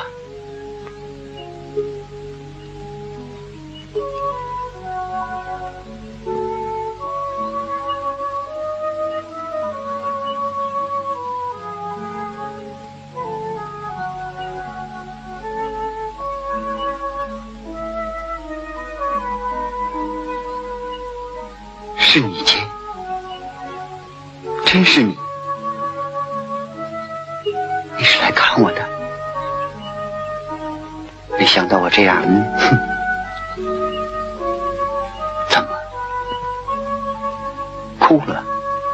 是你姐，真是你！你是来看我的，没想到我这样，怎么哭了？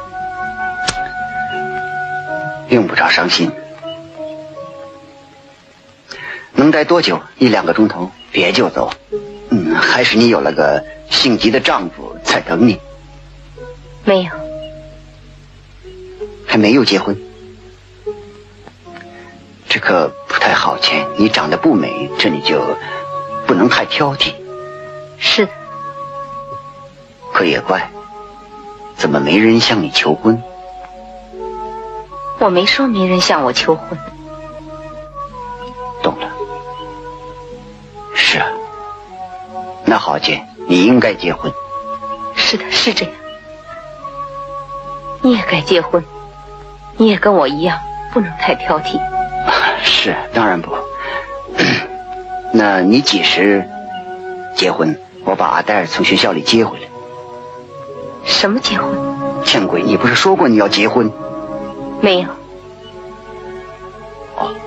用不着伤心，能待多久？1-2个钟头，别就走。还是你有了个性急的丈夫在等你。 没有， 还没有结婚，这可不太好见。你长得不美，这你就不能太挑剔。 是的， 可也怪，怎么没人向你求婚？ 我没说没人向我求婚。 懂了。是啊，那好见，你应该结婚。 是的，是这样。 你也该结婚，你也跟我一样，不能太挑剔。 是，当然不。那你几时结婚？我把阿黛尔从学校里接回来。 什么结婚？ 见鬼！你不是说过你要结婚？ 没有。 哦。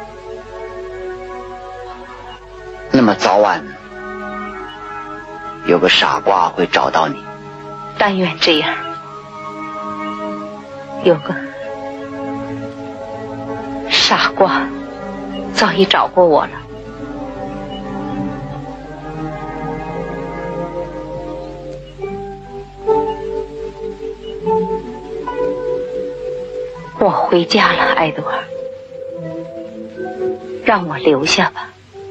那么早晚有个傻瓜会找到你。 但愿这样。有个傻瓜早已找过我了。我回家了，埃德尔，让我留下吧。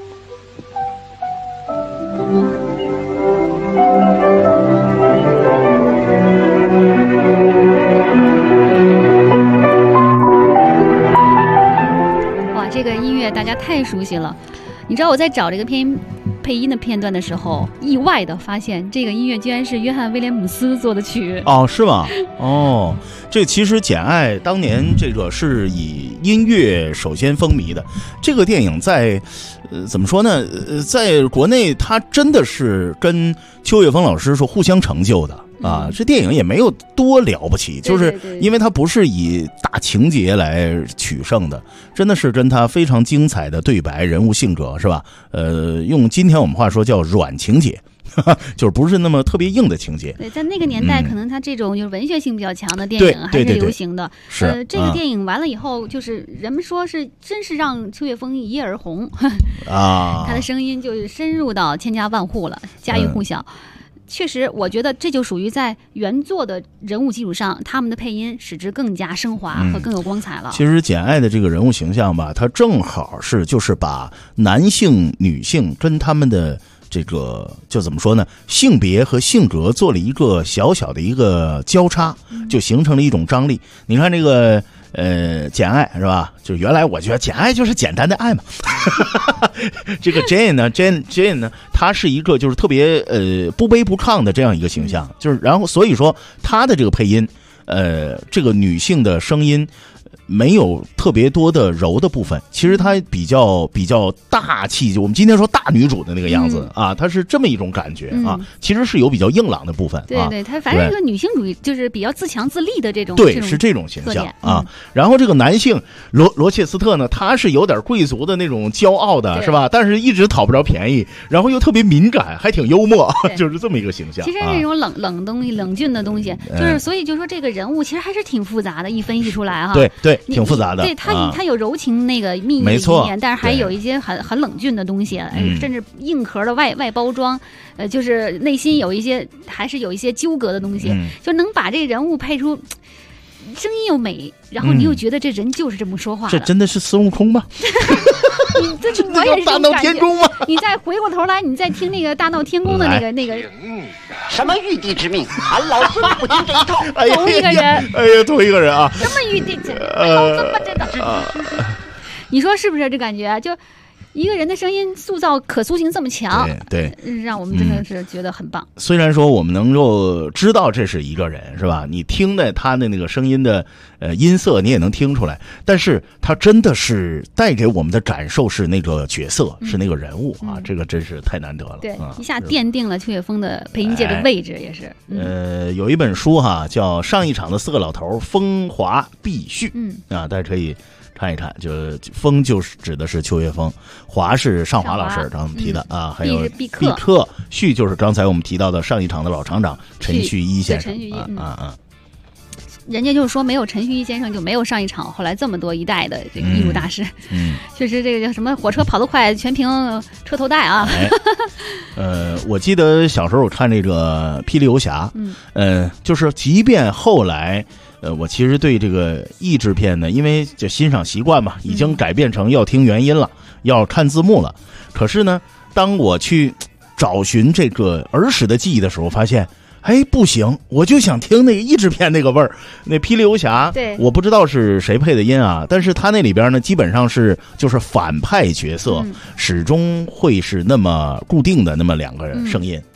哇，这个音乐大家太熟悉了。你知道我在找这个配音的片段的时候，意外的发现这个音乐居然是约翰威廉姆斯做的曲。 哦，是吗？哦，这其实《简爱》当年这个是以音乐首先风靡的。这个电影在怎么说呢？在国内它真的是跟邱岳峰老师说互相成就的。啊，这电影也没有多了不起，就是因为它不是以大情节来取胜的，真的是跟它非常精彩的对白、人物性格，是吧？用今天我们话说叫软情节。就是不是那么特别硬的情节。 对，在那个年代，可能它这种就是文学性比较强的电影还是流行的。 是这个电影完了以后，就是人们说是真是让邱岳峰一夜而红啊， 他的声音就深入到千家万户了，家喻户晓。确实，我觉得这就属于在原作的人物基础上，他们的配音使之更加升华和更有光彩了。 其实简爱的这个人物形象吧，它正好是就是把男性、女性跟他们的这个就怎么说呢，性别和性格做了一个小小的一个交叉，就形成了一种张力。你看这个简爱是吧？就原来我觉得简爱就是简单的爱嘛。这个 Jane 呢，她是一个就是特别不卑不亢的这样一个形象，就是然后所以说她的这个配音，这个女性的声音没有特别多的柔的部分，其实她比较大气，就我们今天说大女主的那个样子啊，她是这么一种感觉啊，其实是有比较硬朗的部分。 对对，她反正是个女性主义，就是比较自强自立的这种。 对，是这种形象啊。然后这个男性罗切斯特呢，他是有点贵族的那种骄傲的，是吧？但是一直讨不着便宜，然后又特别敏感，还挺幽默，就是这么一个形象。 其实这种冷东西、冷峻的东西，就是所以就说这个人物其实还是挺复杂的，一分析出来哈。 对。挺复杂的， 对他有柔情那个蜜意的一面，但是还有一些很冷峻的东西，甚至硬壳的外包装，就是内心有一些还是有一些纠葛的东西，就能把这人物配出声音又美，然后你又觉得这人就是这么说话的。 这真的是孙悟空吗？ 你这我也是大闹天宫吗？ 你再回过头来，你再听那个大闹天宫的那个什么玉帝之命，俺老孙不听这一套。 同一个人， 同一个人啊！ 什么玉帝之命？怎么这个？你说是不是这感觉啊？就一个人的声音塑造可塑性这么强， 对， 让我们真的是觉得很棒。 虽然说我们能够知道这是一个人，是吧？你听的他的那个声音的音色，你也能听出来，但是他真的是带给我们的感受是那个角色，是那个人物啊，这个真是太难得了。 对，一下奠定了邱岳峰的配音界的位置，也是。 有一本书哈，叫《上一场的四个老头风华必续》，大家可以看一看，就风就是指的是邱岳峰，华是上华老师刚才提的啊，还有毕克，旭就是刚才我们提到的上一场的老厂长陈旭一先生人家就是说没有陈旭一先生就没有上一场，后来这么多一代的这个艺术大师，确实这个叫什么火车跑得快全凭车头带啊。 我记得小时候我看这个霹雳游侠，就是即便后来我其实对这个译制片呢，因为就欣赏习惯嘛，已经改变成要听原音了，要看字幕了。可是呢，当我去找寻这个儿时的记忆的时候，发现不行，我就想听那个译制片那个味儿。那霹雳游侠，我不知道是谁配的音啊，但是他那里边呢，基本上是就是反派角色，始终会是那么固定的那么两个声音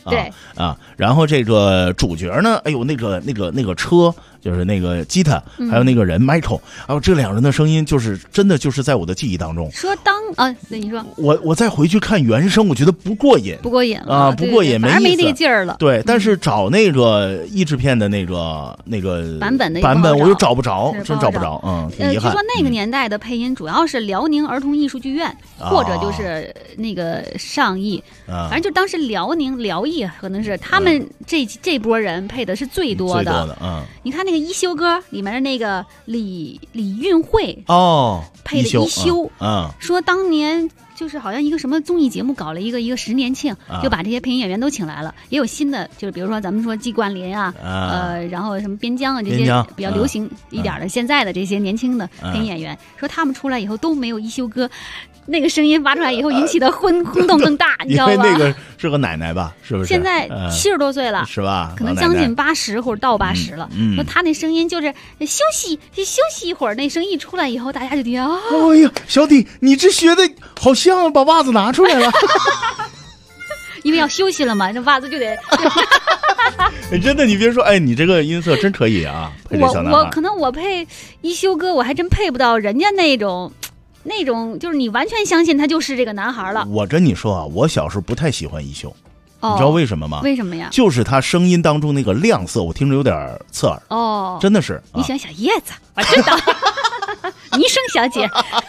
对啊，然后这个主角呢，哎呦，那个车。就是那个吉他，还有那个人 Michael，还有这两人的声音，就是真的就是在我的记忆当中。 说对你说， 我再回去看原声，我觉得不过瘾， 不过瘾啊，不过瘾， 反而没那个劲儿了。 对，但是找那个译制片的那个版本我又找不着，真找不着，挺遗憾。 据说那个年代的配音主要是辽宁儿童艺术剧院，或者就是那个上艺，反正就当时辽艺可能是他们这波人配的是最多的。你看那个一休哥里面的那个李运慧配的一休，说当年就是好像一个什么综艺节目搞了一个10年庆，就把这些配音演员都请来了，也有新的，就是比如说咱们说季冠霖啊，然后什么边疆啊这些比较流行一点的现在的这些年轻的配音演员，说他们出来以后都没有一休哥那个声音发出来以后引起的轰动更大，你知道吗？ 因为那个是个奶奶吧，是不是？ 现在70多岁了， 是吧？ 可能将近80或者到80了。说他那声音就是休息一会儿，那声音一出来以后，大家就觉得哎呀，小弟，你这学的好像把袜子拿出来了。 因为要休息了嘛，这袜子就得。 真的，你别说，哎，你这个音色真可以啊！ 我可能我配一休哥，我还真配不到人家那种，就是你完全相信他就是这个男孩了。 我跟你说啊，我小时候不太喜欢一休，你知道为什么吗？ 为什么呀？ 就是他声音当中那个亮色，我听着有点刺耳。真的是。 你想小叶子，我知道，倪声小姐，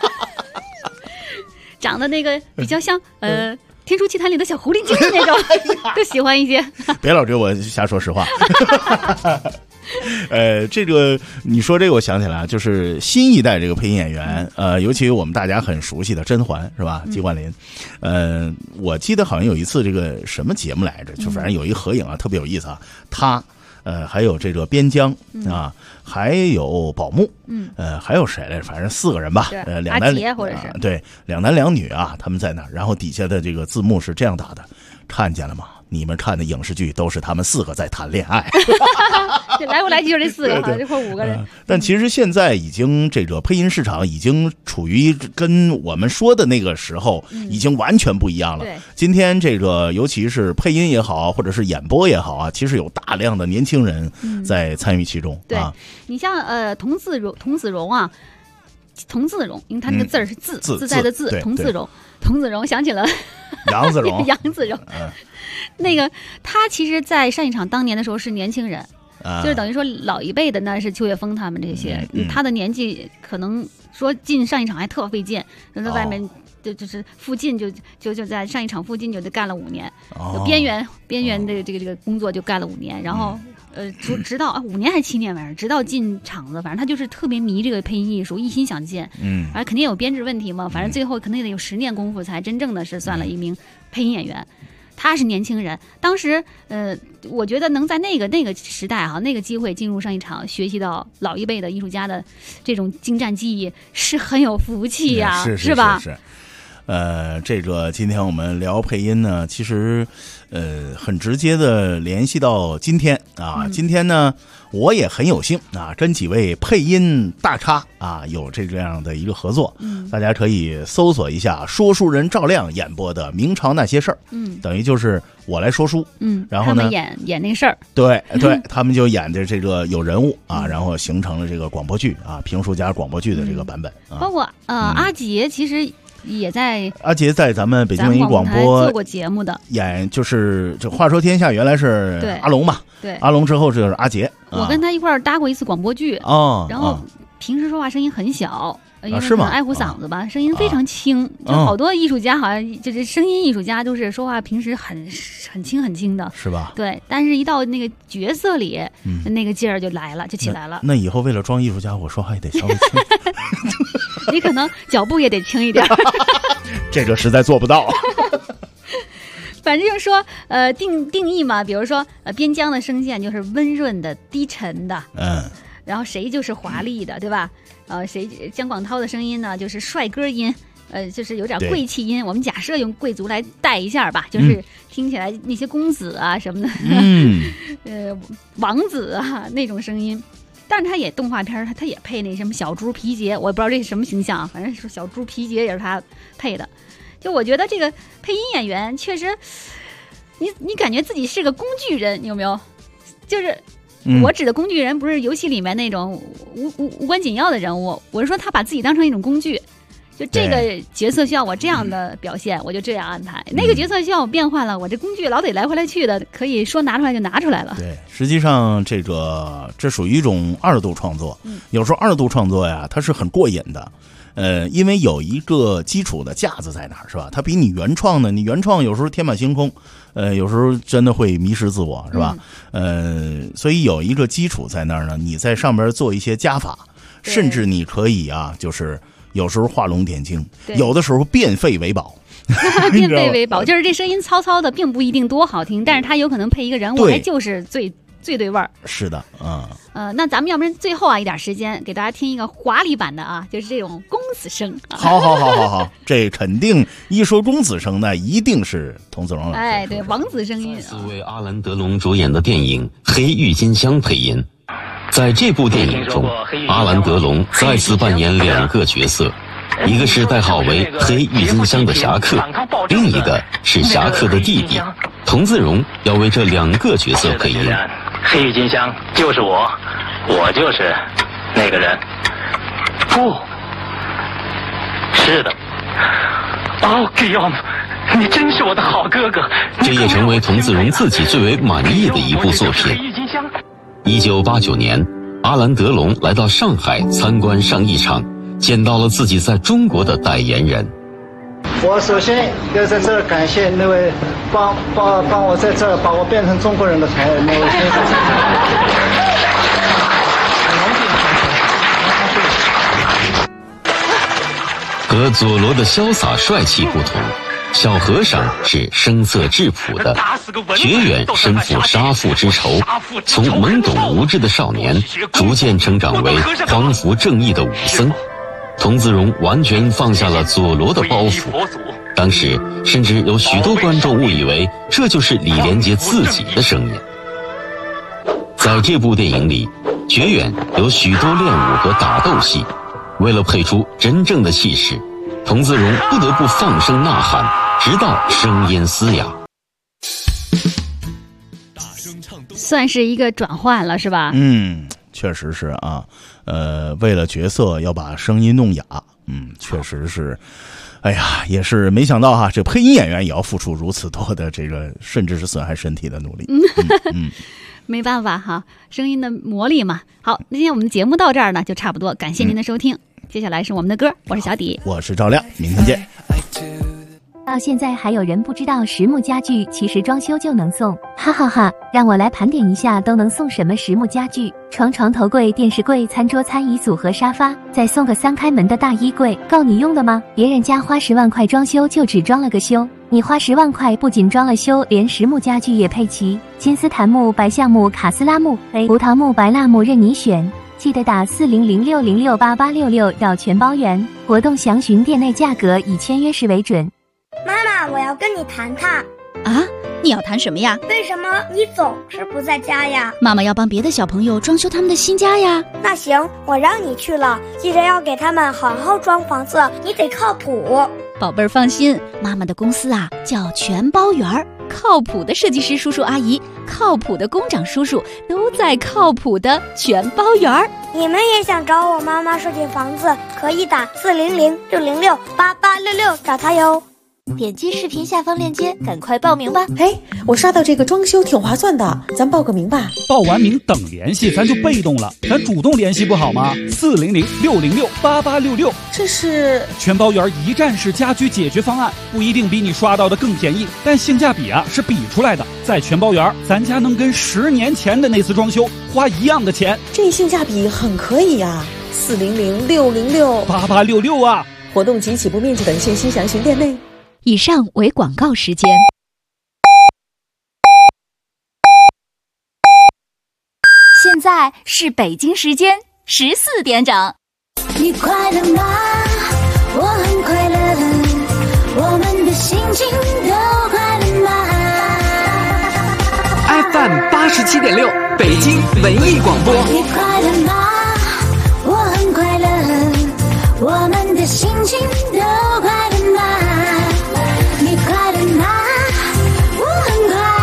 长得那个比较像天书奇谭里的小狐狸精的那种，就喜欢一些。 别老给我瞎说实话。这个你说这个，我想起来，就是新一代这个配音演员，尤其我们大家很熟悉的甄嬛，是吧？季冠霖，我记得好像有一次这个什么节目来着，就反正有一合影啊，特别有意思啊。他，还有这个边疆啊，还有宝木，还有谁来着？反正4个人吧，两男或者是对2男2女啊，他们在那儿，然后底下的这个字幕是这样打的，看见了吗？你们看的影视剧都是他们4个在谈恋爱， 这来不来去就这4个，这块5个人。 但其实现在已经这个配音市场已经处于跟我们说的那个时候已经完全不一样了。今天这个尤其是配音也好，或者是演播也好啊，其实有大量的年轻人在参与其中。 对，你像童子荣啊。童自荣，因为他那个字儿是自在的字，童自荣想起了杨子荣， 那个他其实，在上一场当年的时候是年轻人，就是等于说老一辈的那是邱岳峰他们这些，他的年纪可能说进上一场还特费劲，在外面就是附近就在上一场附近就干了5年，边缘的这个工作就干了5年，然后。直到5年还是7年反正直到进场子，反正他就是特别迷这个配音艺术，一心想进。反正肯定有编制问题嘛，反正最后肯定得有10年功夫才真正的是算了一名配音演员。他是年轻人，当时我觉得能在那个时代那个机会进入上一场，学习到老一辈的艺术家的这种精湛技艺，是很有福气呀，是吧？ 是。这个今天我们聊配音呢，其实很直接的联系到今天啊。今天呢，我也很有幸啊，跟几位配音大咖啊有这样的一个合作。大家可以搜索一下说书人赵亮演播的《明朝那些事儿》。等于就是我来说书，然后呢， 他们演那个事儿。 对，他们就演的这个有人物啊，然后形成了这个广播剧啊，评书加广播剧的这个版本。 包括阿杰其实。也在阿杰在咱们北京文艺广播做过节目的， 演就是这话说天下原来是阿龙嘛， 对， 阿龙之后就是阿杰， 我跟他一块儿搭过一次广播剧然后平时说话声音很小，因为可能爱护嗓子吧，声音非常轻，就好多艺术家好像就是声音艺术家都是说话平时很轻的， 是吧？ 对，但是一到那个角色里，那个劲儿就来了，就起来了。 那以后为了装艺术家，我说话也得稍微轻。 你可能脚步也得轻一点。 这个实在做不到。 反正就是说，定义嘛，比如说，边疆的声线就是温润的、低沉的，然后谁就是华丽的，对吧？谁姜广涛的声音呢，就是帅哥音，就是有点贵气音。我们假设用贵族来带一下吧，就是听起来那些公子啊什么的，王子啊那种声音。但是他也动画片，他也配那什么小猪皮杰，我也不知道这是什么形象，反正是小猪皮杰也是他配的。就我觉得这个配音演员确实， 你感觉自己是个工具人，有没有？就是我指的工具人，不是游戏里面那种无关紧要的人物，我是说他把自己当成一种工具。就这个角色需要我这样的表现，我就这样安排；那个角色需要我变换了，我这工具老得来回来去的，可以说拿出来就拿出来了。 对，实际上这属于一种二度创作。有时候二度创作呀，它是很过瘾的。因为有一个基础的架子在那儿，是吧？它比你原创呢，你原创有时候天马行空，有时候真的会迷失自我，是吧？所以有一个基础在那儿呢，你在上边做一些加法，甚至你可以啊，就是有时候画龙点睛，有的时候变废为宝。 变废为宝，就是这声音糙糙的，并不一定多好听，但是它有可能配一个人物，还就是最对味儿。是的，那咱们要不然最后啊一点时间给大家听一个华丽版的啊，就是这种公子声。 好，这肯定一说公子声，那一定是童子荣老师。 哎，对，王子声音。 4位阿兰德龙主演的电影《黑郁金香》配音。在这部电影中，阿兰德龙再次扮演2个角色。一个是代号为黑郁金香的侠客，另一个是侠客的弟弟。童自荣要为这2个角色配音。 黑郁金香就是我就是那个人。不，是的。哦，Guillaume，你真是我的好哥哥。 这也成为童自荣自己最为满意的一部作品。1989年，阿兰德龙来到上海参观上艺场。见到了自己在中国的代言人。 我首先要在这儿感谢那位帮我在这儿把我变成中国人的那位先生。 和佐罗的潇洒帅气不同，小和尚是声色质朴的，绝远身负杀父之仇，从懵懂无知的少年逐渐成长为匡扶正义的武僧。童自荣完全放下了佐罗的包袱，当时甚至有许多观众误以为这就是李连杰自己的声音。在这部电影里，绝远有许多练武和打斗戏，为了配出真正的气势，童自荣不得不放声呐喊，直到声音嘶哑。 算是一个转换了，是吧？ 确实是啊。为了角色要把声音弄哑，确实是，哎呀，也是没想到哈，这配音演员也要付出如此多的这个，甚至是损害身体的努力。 没办法哈，声音的魔力嘛。好，那今天我们的节目到这儿呢，就差不多，感谢您的收听。接下来是我们的歌，我是小迪， 我是赵亮，明天见。 到现在还有人不知道实木家具其实装修就能送，哈哈哈！让我来盘点一下都能送什么实木家具：床头柜、电视柜、餐桌、餐椅组合、沙发，再送个3开门的大衣柜，够你用的吗？别人家花10万块装修就只装了个修，你花10万块不仅装了修，连实木家具也配齐，金丝檀木、白橡木、卡斯拉木、胡桃木、白蜡木任你选。记得打4006068866绕全包圆，活动详询店内价格，以签约时为准。 妈妈，我要跟你谈谈。 啊，你要谈什么呀？ 为什么你总是不在家呀？ 妈妈要帮别的小朋友装修他们的新家呀。 那行，我让你去了，记得要给他们好好装房子，你得靠谱。 宝贝儿放心，妈妈的公司啊叫全包圆儿，靠谱的设计师叔叔阿姨，靠谱的工长叔叔都在靠谱的全包圆儿。 你们也想找我妈妈设计房子，可以打4006068866找她哟。 点击视频下方链接，赶快报名吧！ 嘿，我刷到这个装修挺划算的，咱报个名吧。 报完名等联系，咱就被动了，咱主动联系不好吗？4006068866， 这是全包圆一站式家居解决方案，不一定比你刷到的更便宜，但性价比啊是比出来的。在全包圆，咱家能跟10年前的那次装修花一样的钱， 这性价比很可以啊！4006068866 啊！ 活动及起步面积等信息详询店内。 以上为广告时间。现在是北京时间14点整。 你快乐吗？我很快乐，我们的心情都快乐吗 ？FM 87.6，北京文艺广播。 你快乐吗？我很快乐，我们的心情都快乐吗？你快乐吗？我很快乐。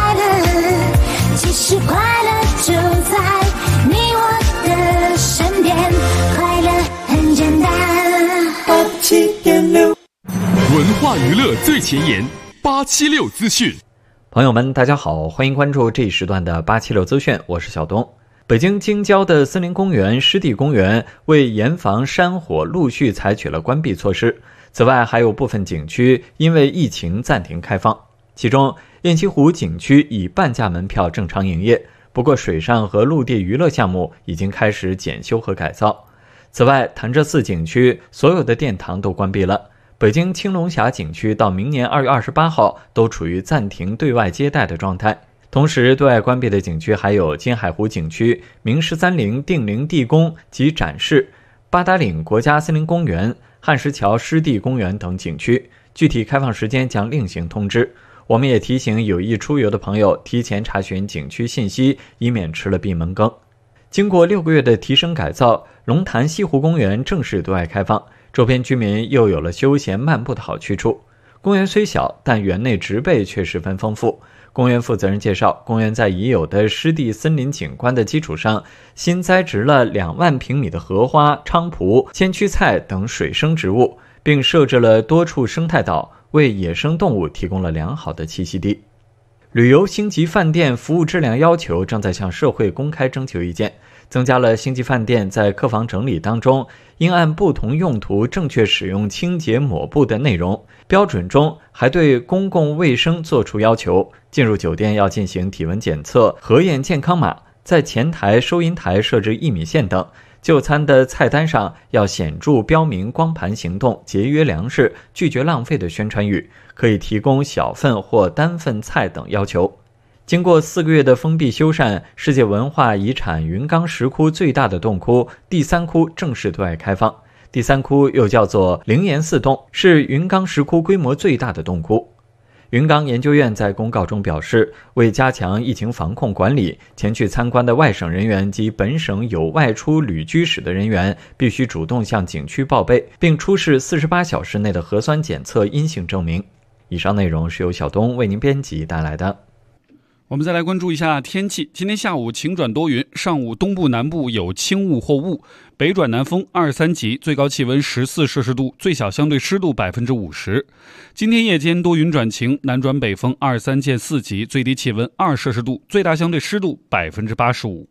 文化娱乐最前沿，876资讯。 朋友们，大家好，欢迎关注这一时段的876资讯，我是小东。北京京郊的森林公园、湿地公园为严防山火，陆续采取了关闭措施。此外，还有部分景区因为疫情暂停开放。其中，雁栖湖景区以半价门票正常营业，不过水上和陆地娱乐项目已经开始检修和改造。此外，潭柘寺景区所有的殿堂都关闭了。北京青龙峡景区到明年2月28号都处于暂停对外接待的状态。同时，对外关闭的景区还有金海湖景区、明13陵定陵地宫及展示、八达岭国家森林公园、汉石桥湿地公园等景区，具体开放时间将另行通知。我们也提醒有意出游的朋友提前查询景区信息，以免吃了闭门羹。经过6个月的提升改造，龙潭西湖公园正式对外开放，周边居民又有了休闲漫步的好去处。公园虽小，但园内植被却十分丰富。公园负责人介绍，公园在已有的湿地森林景观的基础上，新栽植了2万平米的荷花、菖蒲、千屈菜等水生植物，并设置了多处生态岛，为野生动物提供了良好的栖息地。旅游星级饭店服务质量要求正在向社会公开征求意见，增加了星级饭店在客房整理当中应按不同用途正确使用清洁抹布的内容。标准中还对公共卫生作出要求，进入酒店要进行体温检测、核验健康码，在前台、收银台设置1米线等。就餐的菜单上要显著标明光盘行动、节约粮食、拒绝浪费的宣传语，可以提供小份或单份菜等要求。经过4个月的封闭修缮，世界文化遗产云冈石窟最大的洞窟第3窟正式对外开放。第3窟又叫做灵岩寺洞，是云冈石窟规模最大的洞窟。云冈研究院在公告中表示，为加强疫情防控管理，前去参观的外省人员及本省有外出旅居史的人员必须主动向景区报备，并出示48小时内的核酸检测阴性证明。以上内容是由小东为您编辑带来的。 我们再来关注一下天气。今天下午晴转多云，上午东部南部有轻雾或雾，北转南风2-3级，最高气温14摄氏度，最小相对湿度50%。今天夜间多云转晴，南转北风2-3见4级，最低气温2摄氏度，最大相对湿度85%。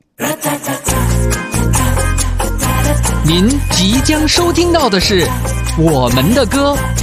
您即将收听到的是我们的歌，